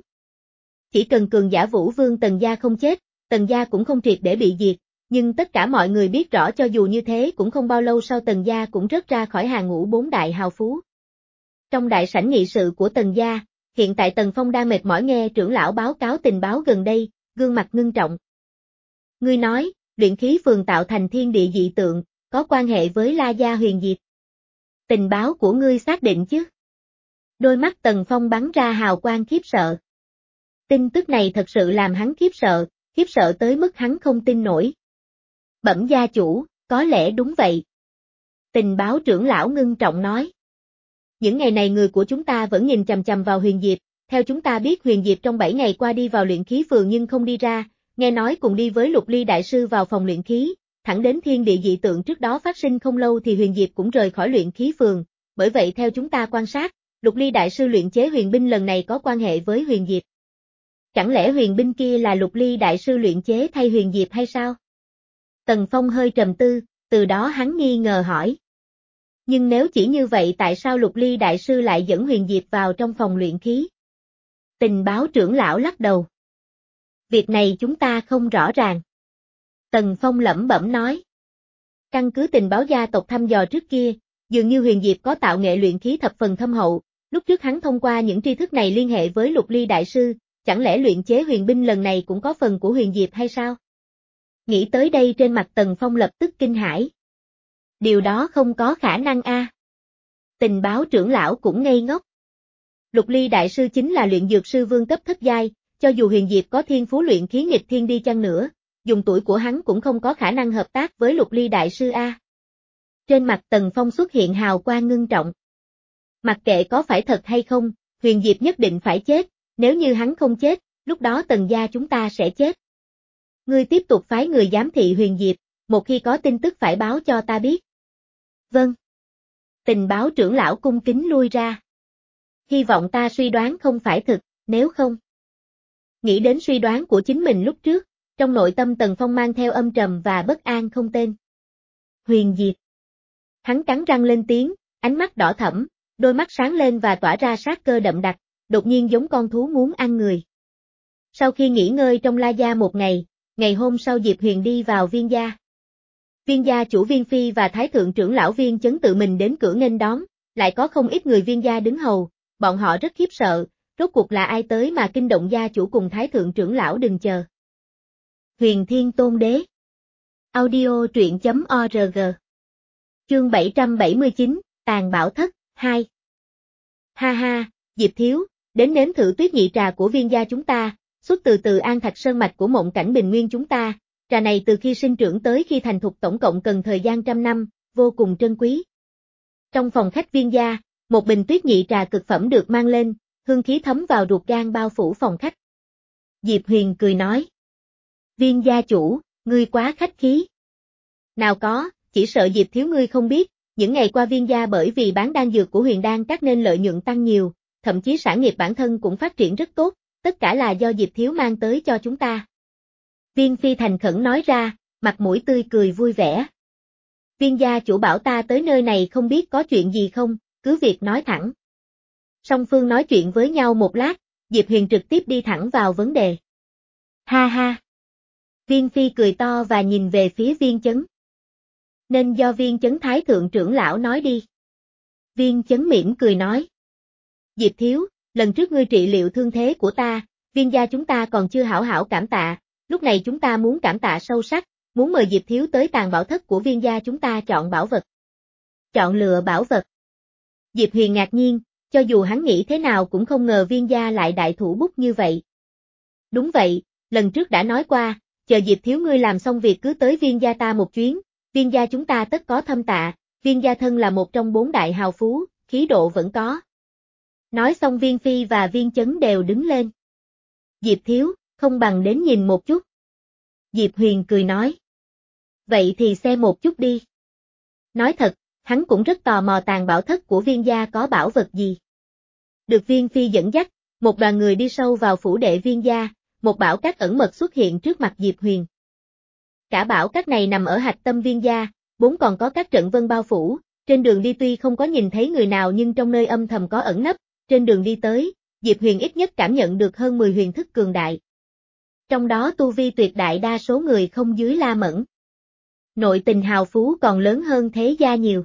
Chỉ cần cường giả Vũ Vương Tần gia không chết, Tần gia cũng không triệt để bị diệt, nhưng tất cả mọi người biết rõ cho dù như thế cũng không bao lâu sau Tần gia cũng rớt ra khỏi hàng ngũ bốn đại hào phú. Trong đại sảnh nghị sự của Tần gia, hiện tại Tần Phong đang mệt mỏi nghe trưởng lão báo cáo tình báo gần đây, gương mặt ngưng trọng. Ngươi nói, luyện khí phường tạo thành thiên địa dị tượng, có quan hệ với La Gia Huyền Diệp. Tình báo của ngươi xác định chứ? Đôi mắt Tần Phong bắn ra hào quang khiếp sợ. Tin tức này thật sự làm hắn khiếp sợ, khiếp sợ tới mức hắn không tin nổi. Bẩm gia chủ, có lẽ đúng vậy. Tình báo trưởng lão ngưng trọng nói. Những ngày này người của chúng ta vẫn nhìn chằm chằm vào Huyền Diệp, theo chúng ta biết Huyền Diệp trong bảy ngày qua đi vào luyện khí phường nhưng không đi ra, nghe nói cùng đi với Lục Ly đại sư vào phòng luyện khí, thẳng đến thiên địa dị tượng trước đó phát sinh không lâu thì Huyền Diệp cũng rời khỏi luyện khí phường, bởi vậy theo chúng ta quan sát, Lục Ly đại sư luyện chế huyền binh lần này có quan hệ với Huyền Diệp. Chẳng lẽ huyền binh kia là Lục Ly đại sư luyện chế thay Huyền Diệp hay sao? Tần Phong hơi trầm tư, từ đó hắn nghi ngờ hỏi. Nhưng nếu chỉ như vậy tại sao Lục Ly đại sư lại dẫn Huyền Diệp vào trong phòng luyện khí? Tình báo trưởng lão lắc đầu. Việc này chúng ta không rõ ràng. Tần Phong lẩm bẩm nói. Căn cứ tình báo gia tộc thăm dò trước kia, dường như Huyền Diệp có tạo nghệ luyện khí thập phần thâm hậu, lúc trước hắn thông qua những tri thức này liên hệ với Lục Ly đại sư, chẳng lẽ luyện chế huyền binh lần này cũng có phần của Huyền Diệp hay sao? Nghĩ tới đây trên mặt Tần Phong lập tức kinh hãi. Điều đó không có khả năng a. À. Tình báo trưởng lão cũng ngây ngốc. Lục Ly đại sư chính là luyện dược sư vương cấp thất giai, cho dù Huyền Diệp có thiên phú luyện khí nghịch thiên đi chăng nữa, dùng tuổi của hắn cũng không có khả năng hợp tác với Lục Ly đại sư a. Trên mặt Tần Phong xuất hiện hào quang ngưng trọng. Mặc kệ có phải thật hay không, Huyền Diệp nhất định phải chết, nếu như hắn không chết, lúc đó Tần gia chúng ta sẽ chết. Ngươi tiếp tục phái người giám thị Huyền Diệp, một khi có tin tức phải báo cho ta biết. Vâng. Tình báo trưởng lão cung kính lui ra. Hy vọng ta suy đoán không phải thực, nếu không. Nghĩ đến suy đoán của chính mình lúc trước, trong nội tâm Tần Phong mang theo âm trầm và bất an không tên. Huyền Diệp. Hắn cắn răng lên tiếng, ánh mắt đỏ thẫm, đôi mắt sáng lên và tỏa ra sát cơ đậm đặc, đột nhiên giống con thú muốn ăn người. Sau khi nghỉ ngơi trong La Gia một ngày, ngày hôm sau Diệp Huyền đi vào Viên gia. Viên gia chủ Viên Phi và Thái thượng trưởng lão Viên Chấn tự mình đến cửa nghênh đón, lại có không ít người Viên gia đứng hầu, bọn họ rất khiếp sợ, rốt cuộc là ai tới mà kinh động gia chủ cùng thái thượng trưởng lão đừng chờ. Huyền Thiên Tôn Đế. Audio truyện chấm org. Chương bảy trăm bảy mươi chín, Tàn Bảo Thất, hai. Ha ha, Diệp Thiếu, đến nếm thử tuyết nhị trà của Viên gia chúng ta, xuất từ từ An Thạch Sơn mạch của Mộng Cảnh Bình Nguyên chúng ta, trà này từ khi sinh trưởng tới khi thành thục tổng cộng cần thời gian trăm năm, vô cùng trân quý. Trong phòng khách Viên gia, một bình tuyết nhị trà cực phẩm được mang lên, hương khí thấm vào ruột gan bao phủ phòng khách. Diệp Huyền cười nói. Viên gia chủ, ngươi quá khách khí. Nào có, chỉ sợ Diệp Thiếu ngươi không biết, những ngày qua Viên gia bởi vì bán đan dược của Huyền Đan các nên lợi nhuận tăng nhiều, thậm chí sản nghiệp bản thân cũng phát triển rất tốt, tất cả là do Diệp Thiếu mang tới cho chúng ta. Viên Phi thành khẩn nói ra, mặt mũi tươi cười vui vẻ. Viên gia chủ bảo ta tới nơi này không biết có chuyện gì không, cứ việc nói thẳng. Song phương nói chuyện với nhau một lát, Diệp Huyền trực tiếp đi thẳng vào vấn đề. Ha ha. Viên Phi cười to và nhìn về phía Viên Chấn. Nên do Viên Chấn thái thượng trưởng lão nói đi. Viên Chấn mỉm cười nói. Diệp Thiếu, lần trước ngươi trị liệu thương thế của ta, Viên gia chúng ta còn chưa hảo hảo cảm tạ, lúc này chúng ta muốn cảm tạ sâu sắc, muốn mời Diệp Thiếu tới Tàn Bảo Thất của Viên gia chúng ta chọn bảo vật. Chọn lựa bảo vật. Diệp Huyền ngạc nhiên, cho dù hắn nghĩ thế nào cũng không ngờ Viên gia lại đại thủ bút như vậy. Đúng vậy, lần trước đã nói qua, chờ Diệp Thiếu ngươi làm xong việc cứ tới Viên gia ta một chuyến, Viên gia chúng ta tất có thâm tạ, Viên gia thân là một trong bốn đại hào phú, khí độ vẫn có. Nói xong Viên Phi và Viên Chấn đều đứng lên. Diệp Thiếu, không bằng đến nhìn một chút. Diệp Huyền cười nói. Vậy thì xem một chút đi. Nói thật, hắn cũng rất tò mò Tàn Bảo Thất của Viên gia có bảo vật gì. Được Viên Phi dẫn dắt, một đoàn người đi sâu vào phủ đệ Viên gia, một bảo các ẩn mật xuất hiện trước mặt Diệp Huyền. Cả bảo các này nằm ở hạch tâm Viên gia, bốn còn có các trận vân bao phủ, trên đường đi tuy không có nhìn thấy người nào nhưng trong nơi âm thầm có ẩn nấp, trên đường đi tới, Diệp Huyền ít nhất cảm nhận được hơn mười huyền thức cường đại. Trong đó tu vi tuyệt đại đa số người không dưới La Mẫn. Nội tình hào phú còn lớn hơn thế gia nhiều.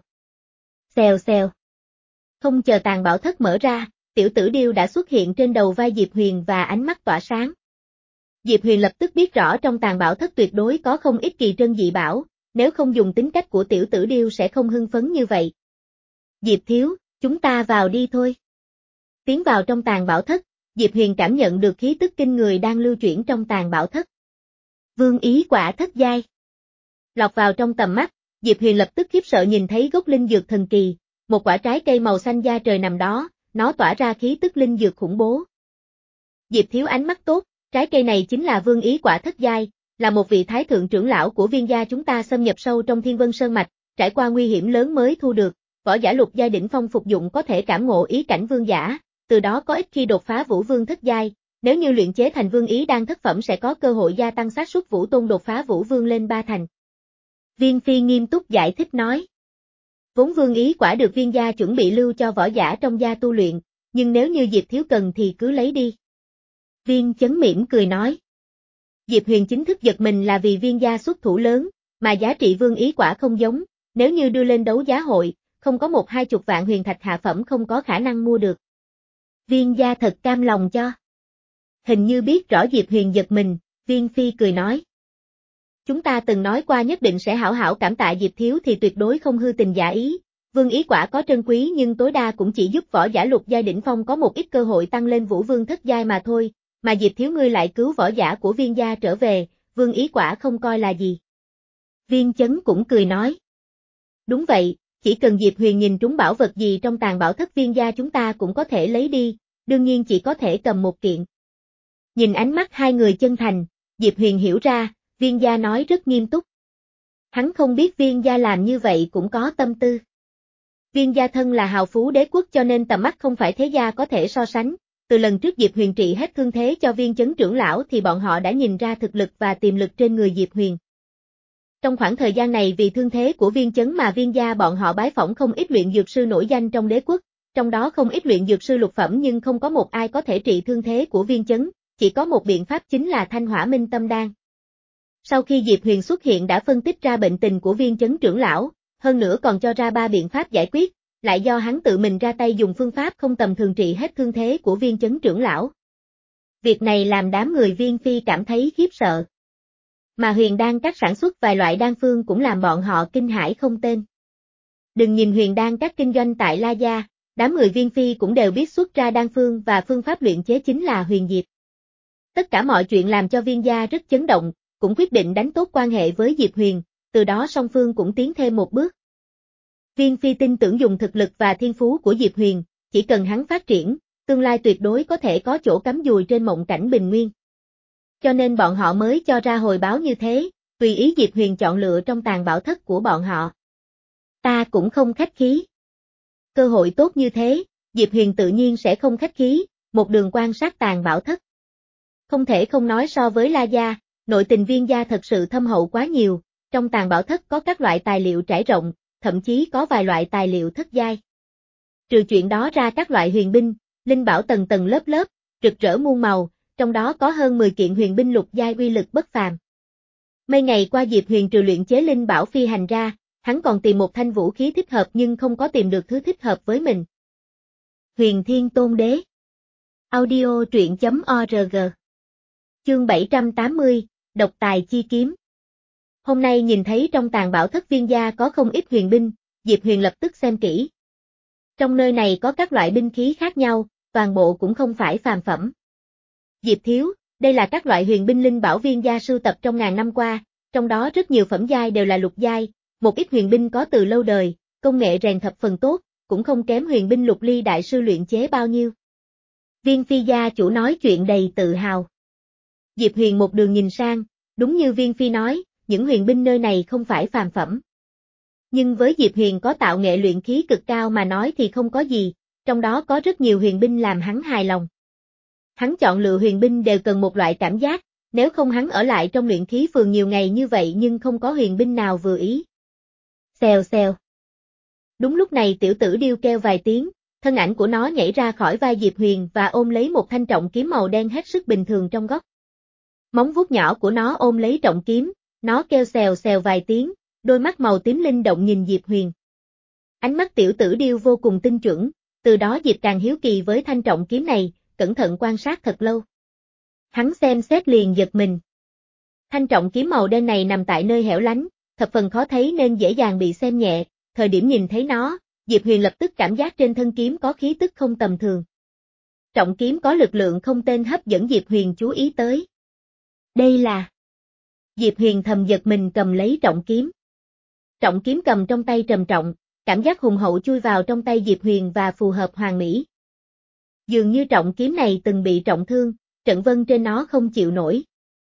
Xèo xèo. Không chờ Tàn Bảo Thất mở ra, tiểu tử điêu đã xuất hiện trên đầu vai Diệp Huyền và ánh mắt tỏa sáng. Diệp Huyền lập tức biết rõ trong Tàn Bảo Thất tuyệt đối có không ít kỳ trân dị bảo, nếu không dùng tính cách của tiểu tử điêu sẽ không hưng phấn như vậy. Diệp Thiếu, chúng ta vào đi thôi. Tiến vào trong Tàn Bảo Thất, Diệp Huyền cảm nhận được khí tức kinh người đang lưu chuyển trong Tàn Bảo Thất. Vương ý quả thất giai. Lọt vào trong tầm mắt, Diệp Huyền lập tức khiếp sợ nhìn thấy gốc linh dược thần kỳ, một quả trái cây màu xanh da trời nằm đó, nó tỏa ra khí tức linh dược khủng bố. Diệp Thiếu ánh mắt tốt, trái cây này chính là vương ý quả thất giai, là một vị thái thượng trưởng lão của Viên gia chúng ta xâm nhập sâu trong Thiên Vân Sơn mạch, trải qua nguy hiểm lớn mới thu được, võ giả lục giai đỉnh phong phục dụng có thể cảm ngộ ý cảnh vương giả, từ đó có ích khi đột phá vũ vương thất giai, nếu như luyện chế thành vương ý đan thất phẩm sẽ có cơ hội gia tăng xác suất vũ tôn đột phá vũ vương lên ba thành. Viên Phi nghiêm túc giải thích nói. Vốn vương ý quả được Viên gia chuẩn bị lưu cho võ giả trong gia tu luyện, nhưng nếu như Diệp Thiếu cần thì cứ lấy đi. Viên Chấn mỉm cười nói. Diệp Huyền chính thức giật mình là vì Viên gia xuất thủ lớn, mà giá trị vương ý quả không giống, nếu như đưa lên đấu giá hội, không có một hai chục vạn huyền thạch hạ phẩm không có khả năng mua được. Viên gia thật cam lòng cho. Hình như biết rõ Diệp Huyền giật mình, Viên Phi cười nói. Chúng ta từng nói qua nhất định sẽ hảo hảo cảm tạ Diệp Thiếu thì tuyệt đối không hư tình giả ý, vương ý quả có trân quý nhưng tối đa cũng chỉ giúp võ giả lục giai đỉnh phong có một ít cơ hội tăng lên vũ vương thất giai mà thôi, mà Diệp Thiếu ngươi lại cứu võ giả của Viên gia trở về, vương ý quả không coi là gì. Viên Chấn cũng cười nói. Đúng vậy, chỉ cần Diệp Huyền nhìn trúng bảo vật gì trong Tàn Bảo Thất Viên gia chúng ta cũng có thể lấy đi, đương nhiên chỉ có thể cầm một kiện. Nhìn ánh mắt hai người chân thành, Diệp Huyền hiểu ra, Viên gia nói rất nghiêm túc. Hắn không biết Viên gia làm như vậy cũng có tâm tư. Viên gia thân là hào phú đế quốc cho nên tầm mắt không phải thế gia có thể so sánh, từ lần trước Diệp Huyền trị hết thương thế cho Viên Chấn trưởng lão thì bọn họ đã nhìn ra thực lực và tiềm lực trên người Diệp Huyền. Trong khoảng thời gian này vì thương thế của Viên Chấn mà Viên gia bọn họ bái phỏng không ít luyện dược sư nổi danh trong đế quốc, trong đó không ít luyện dược sư lục phẩm nhưng không có một ai có thể trị thương thế của Viên Chấn, chỉ có một biện pháp chính là Thanh Hỏa Minh Tâm Đan. Sau khi Diệp Huyền xuất hiện đã phân tích ra bệnh tình của Viên Chấn trưởng lão, hơn nữa còn cho ra ba biện pháp giải quyết, lại do hắn tự mình ra tay dùng phương pháp không tầm thường trị hết thương thế của Viên Chấn trưởng lão. Việc này làm đám người Viên Phi cảm thấy khiếp sợ. Mà Huyền Đan Các sản xuất vài loại đan phương cũng làm bọn họ kinh hãi không tên. Đừng nhìn Huyền Đan Các kinh doanh tại La Gia, đám người Viên Phi cũng đều biết xuất ra đan phương và phương pháp luyện chế chính là huyền diệp. Tất cả mọi chuyện làm cho Viên gia rất chấn động, cũng quyết định đánh tốt quan hệ với Diệp Huyền, từ đó song phương cũng tiến thêm một bước. Viên Phi tin tưởng dùng thực lực và thiên phú của Diệp Huyền, chỉ cần hắn phát triển, tương lai tuyệt đối có thể có chỗ cắm dùi trên mộng cảnh bình nguyên. Cho nên bọn họ mới cho ra hồi báo như thế, tùy ý Diệp Huyền chọn lựa trong tàng bảo thất của bọn họ. Ta cũng không khách khí. Cơ hội tốt như thế, Diệp Huyền tự nhiên sẽ không khách khí, một đường quan sát tàng bảo thất. Không thể không nói so với La Gia, nội tình Viên gia thật sự thâm hậu quá nhiều, trong tàng bảo thất có các loại tài liệu trải rộng, thậm chí có vài loại tài liệu thất giai. Trừ chuyện đó ra các loại huyền binh, linh bảo tầng tầng lớp lớp, rực rỡ muôn màu, trong đó có hơn mười kiện huyền binh lục giai uy lực bất phàm. Mấy ngày qua Diệp Huyền trừ luyện chế linh bảo phi hành ra, hắn còn tìm một thanh vũ khí thích hợp nhưng không có tìm được thứ thích hợp với mình. Huyền Thiên Tôn Đế. Audio truyện chấm org. Chương bảy trăm tám mươi, Độc Tài Chi Kiếm. Hôm nay nhìn thấy trong tàng bảo thất Viên gia có không ít huyền binh, Diệp Huyền lập tức xem kỹ. Trong nơi này có các loại binh khí khác nhau, toàn bộ cũng không phải phàm phẩm. Diệp thiếu, đây là các loại huyền binh linh bảo Viên gia sưu tập trong ngàn năm qua, trong đó rất nhiều phẩm giai đều là lục giai, một ít huyền binh có từ lâu đời, công nghệ rèn thập phần tốt, cũng không kém huyền binh Lục Ly đại sư luyện chế bao nhiêu. Viên Phi gia chủ nói chuyện đầy tự hào. Diệp Huyền một đường nhìn sang, đúng như Viên Phi nói, những huyền binh nơi này không phải phàm phẩm. Nhưng với Diệp Huyền có tạo nghệ luyện khí cực cao mà nói thì không có gì, trong đó có rất nhiều huyền binh làm hắn hài lòng. Hắn chọn lựa huyền binh đều cần một loại cảm giác, nếu không hắn ở lại trong luyện khí phường nhiều ngày như vậy nhưng không có huyền binh nào vừa ý. Xèo xèo. Đúng lúc này tiểu tử điêu kêu vài tiếng, thân ảnh của nó nhảy ra khỏi vai Diệp Huyền và ôm lấy một thanh trọng kiếm màu đen hết sức bình thường trong góc. Móng vuốt nhỏ của nó ôm lấy trọng kiếm, nó kêu xèo xèo vài tiếng, đôi mắt màu tím linh động nhìn Diệp Huyền. Ánh mắt tiểu tử điêu vô cùng tinh chuẩn, từ đó Diệp càng hiếu kỳ với thanh trọng kiếm này, cẩn thận quan sát thật lâu. Hắn xem xét liền giật mình. Thanh trọng kiếm màu đen này nằm tại nơi hẻo lánh, thập phần khó thấy nên dễ dàng bị xem nhẹ, thời điểm nhìn thấy nó, Diệp Huyền lập tức cảm giác trên thân kiếm có khí tức không tầm thường. Trọng kiếm có lực lượng không tên hấp dẫn Diệp Huyền chú ý tới. Đây là... Diệp Huyền thầm giật mình cầm lấy trọng kiếm. Trọng kiếm cầm trong tay trầm trọng, cảm giác hùng hậu chui vào trong tay Diệp Huyền và phù hợp hoàn mỹ. Dường như trọng kiếm này từng bị trọng thương, trận vân trên nó không chịu nổi.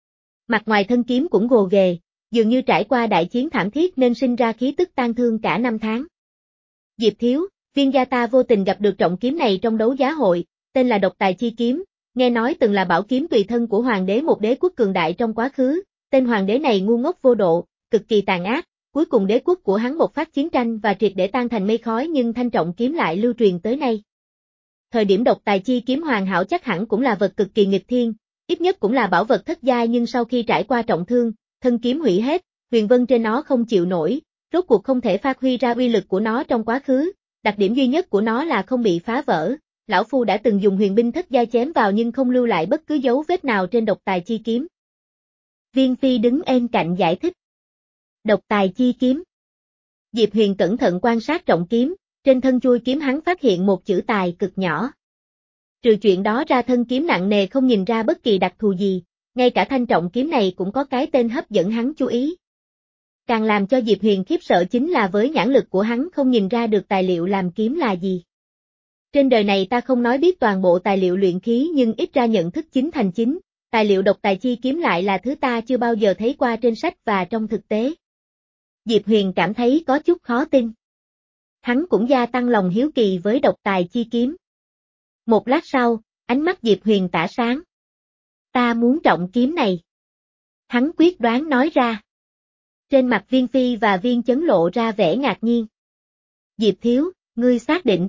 Mặt ngoài thân kiếm cũng gồ ghề, dường như trải qua đại chiến thảm thiết nên sinh ra khí tức tan thương cả năm tháng. Diệp thiếu, Viên gia ta vô tình gặp được trọng kiếm này trong đấu giá hội, tên là Độc Tài Chi Kiếm, nghe nói từng là bảo kiếm tùy thân của hoàng đế một đế quốc cường đại trong quá khứ, tên hoàng đế này ngu ngốc vô độ, cực kỳ tàn ác, cuối cùng đế quốc của hắn bộc phát chiến tranh và triệt để tan thành mây khói nhưng thanh trọng kiếm lại lưu truyền tới nay. Thời điểm Độc Tài Chi Kiếm hoàn hảo chắc hẳn cũng là vật cực kỳ nghịch thiên, ít nhất cũng là bảo vật thất giai nhưng sau khi trải qua trọng thương, thân kiếm hủy hết, huyền vân trên nó không chịu nổi, rốt cuộc không thể phát huy ra uy lực của nó trong quá khứ, đặc điểm duy nhất của nó là không bị phá vỡ. Lão phu đã từng dùng huyền binh thất giai chém vào nhưng không lưu lại bất cứ dấu vết nào trên Độc Tài Chi Kiếm. Viên Phi đứng bên cạnh giải thích. Độc Tài Chi Kiếm. Diệp Huyền cẩn thận quan sát trọng kiếm, trên thân chui kiếm hắn phát hiện một chữ tài cực nhỏ. Trừ chuyện đó ra thân kiếm nặng nề không nhìn ra bất kỳ đặc thù gì, ngay cả thanh trọng kiếm này cũng có cái tên hấp dẫn hắn chú ý. Càng làm cho Diệp Huyền khiếp sợ chính là với nhãn lực của hắn không nhìn ra được tài liệu làm kiếm là gì. Trên đời này ta không nói biết toàn bộ tài liệu luyện khí nhưng ít ra nhận thức chính thành chính, tài liệu Độc Tài Chi Kiếm lại là thứ ta chưa bao giờ thấy qua trên sách và trong thực tế. Diệp Huyền cảm thấy có chút khó tin. Hắn cũng gia tăng lòng hiếu kỳ với Độc Tài Chi Kiếm. Một lát sau, ánh mắt Diệp Huyền tỏa sáng. Ta muốn trọng kiếm này. Hắn quyết đoán nói ra. Trên mặt Viên Phi và Viên Chấn lộ ra vẻ ngạc nhiên. Diệp thiếu, ngươi xác định.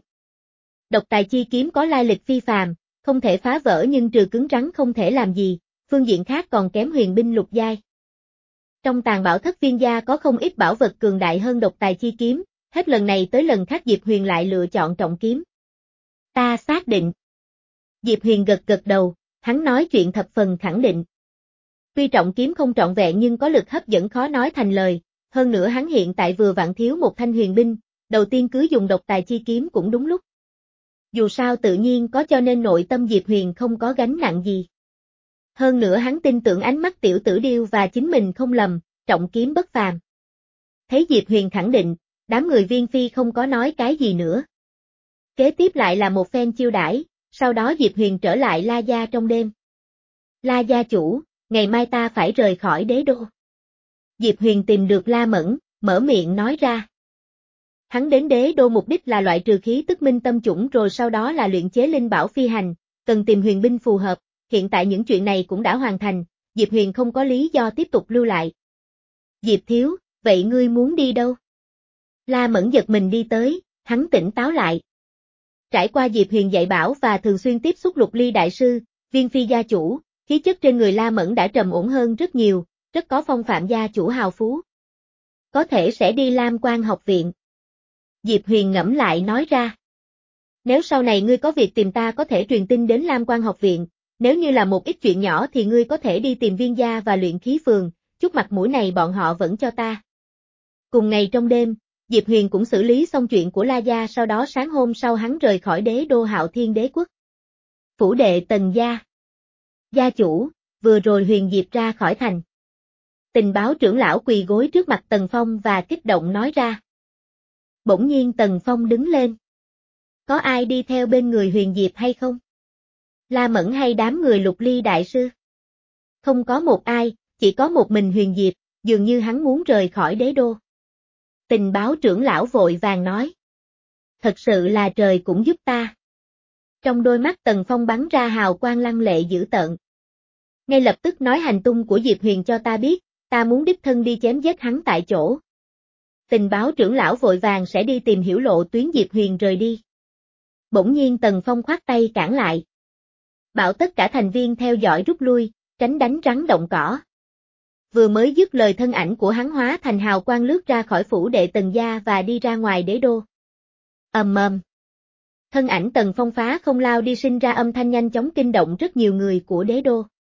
Độc Tài Chi Kiếm có lai lịch phi phàm, không thể phá vỡ nhưng trừ cứng rắn không thể làm gì, phương diện khác còn kém huyền binh lục giai. Trong tàng bảo thất Viên gia có không ít bảo vật cường đại hơn Độc Tài Chi Kiếm, hết lần này tới lần khác Diệp Huyền lại lựa chọn trọng kiếm. Ta xác định. Diệp Huyền gật gật đầu, hắn nói chuyện thập phần khẳng định. Tuy trọng kiếm không trọn vẹn nhưng có lực hấp dẫn khó nói thành lời, hơn nữa hắn hiện tại vừa vặn thiếu một thanh huyền binh, đầu tiên cứ dùng độc tài chi kiếm cũng đúng lúc. Dù sao tự nhiên có cho nên nội tâm Diệp Huyền không có gánh nặng gì. Hơn nữa hắn tin tưởng ánh mắt tiểu tử điêu và chính mình không lầm, trọng kiếm bất phàm. Thấy Diệp Huyền khẳng định, đám người Viên Phi không có nói cái gì nữa. Kế tiếp lại là một phen chiêu đãi, sau đó Diệp Huyền trở lại La Gia trong đêm. La gia chủ, ngày mai ta phải rời khỏi đế đô. Diệp Huyền tìm được La Mẫn, mở miệng nói ra. Hắn đến đế đô mục đích là loại trừ khí tức minh tâm chủng rồi sau đó là luyện chế linh bảo phi hành, cần tìm huyền binh phù hợp, hiện tại những chuyện này cũng đã hoàn thành, Diệp Huyền không có lý do tiếp tục lưu lại. Diệp thiếu, vậy ngươi muốn đi đâu? La Mẫn giật mình đi tới, hắn tỉnh táo lại. Trải qua Diệp Huyền dạy bảo và thường xuyên tiếp xúc Lục Ly đại sư, Viên Phi gia chủ, khí chất trên người La Mẫn đã trầm ổn hơn rất nhiều, rất có phong phạm gia chủ hào phú. Có thể sẽ đi Lam Quan học viện. Diệp Huyền ngẫm lại nói ra. Nếu sau này ngươi có việc tìm ta có thể truyền tin đến Lam Quan học viện, nếu như là một ít chuyện nhỏ thì ngươi có thể đi tìm Viên gia và luyện khí phường, chút mặt mũi này bọn họ vẫn cho ta. Cùng ngày trong đêm, Diệp Huyền cũng xử lý xong chuyện của La gia, sau đó sáng hôm sau hắn rời khỏi đế đô Hạo Thiên đế quốc. Phủ đệ Tần gia. Gia chủ, vừa rồi Huyền Diệp ra khỏi thành. Tình báo trưởng lão quỳ gối trước mặt Tần Phong và kích động nói ra. Bỗng nhiên Tần Phong đứng lên. Có ai đi theo bên người Huyền Diệp hay không? La Mẫn hay đám người Lục Ly đại sư? Không có một ai, chỉ có một mình Huyền Diệp, dường như hắn muốn rời khỏi đế đô. Tình báo trưởng lão vội vàng nói. Thật sự là trời cũng giúp ta. Trong đôi mắt Tần Phong bắn ra hào quang lăng lệ dữ tợn. Ngay lập tức nói hành tung của Diệp Huyền cho ta biết, ta muốn đích thân đi chém giết hắn tại chỗ. Tình báo trưởng lão vội vàng sẽ đi tìm hiểu lộ tuyến Diệp Huyền rời đi. Bỗng nhiên Tần Phong khoát tay cản lại. Bảo tất cả thành viên theo dõi rút lui, tránh đánh rắn động cỏ. Vừa mới dứt lời thân ảnh của hắn hóa thành hào quang lướt ra khỏi phủ đệ Tần gia và đi ra ngoài đế đô. Ầm ầm. Thân ảnh Tần Phong phá không lao đi sinh ra âm thanh nhanh chóng kinh động rất nhiều người của đế đô.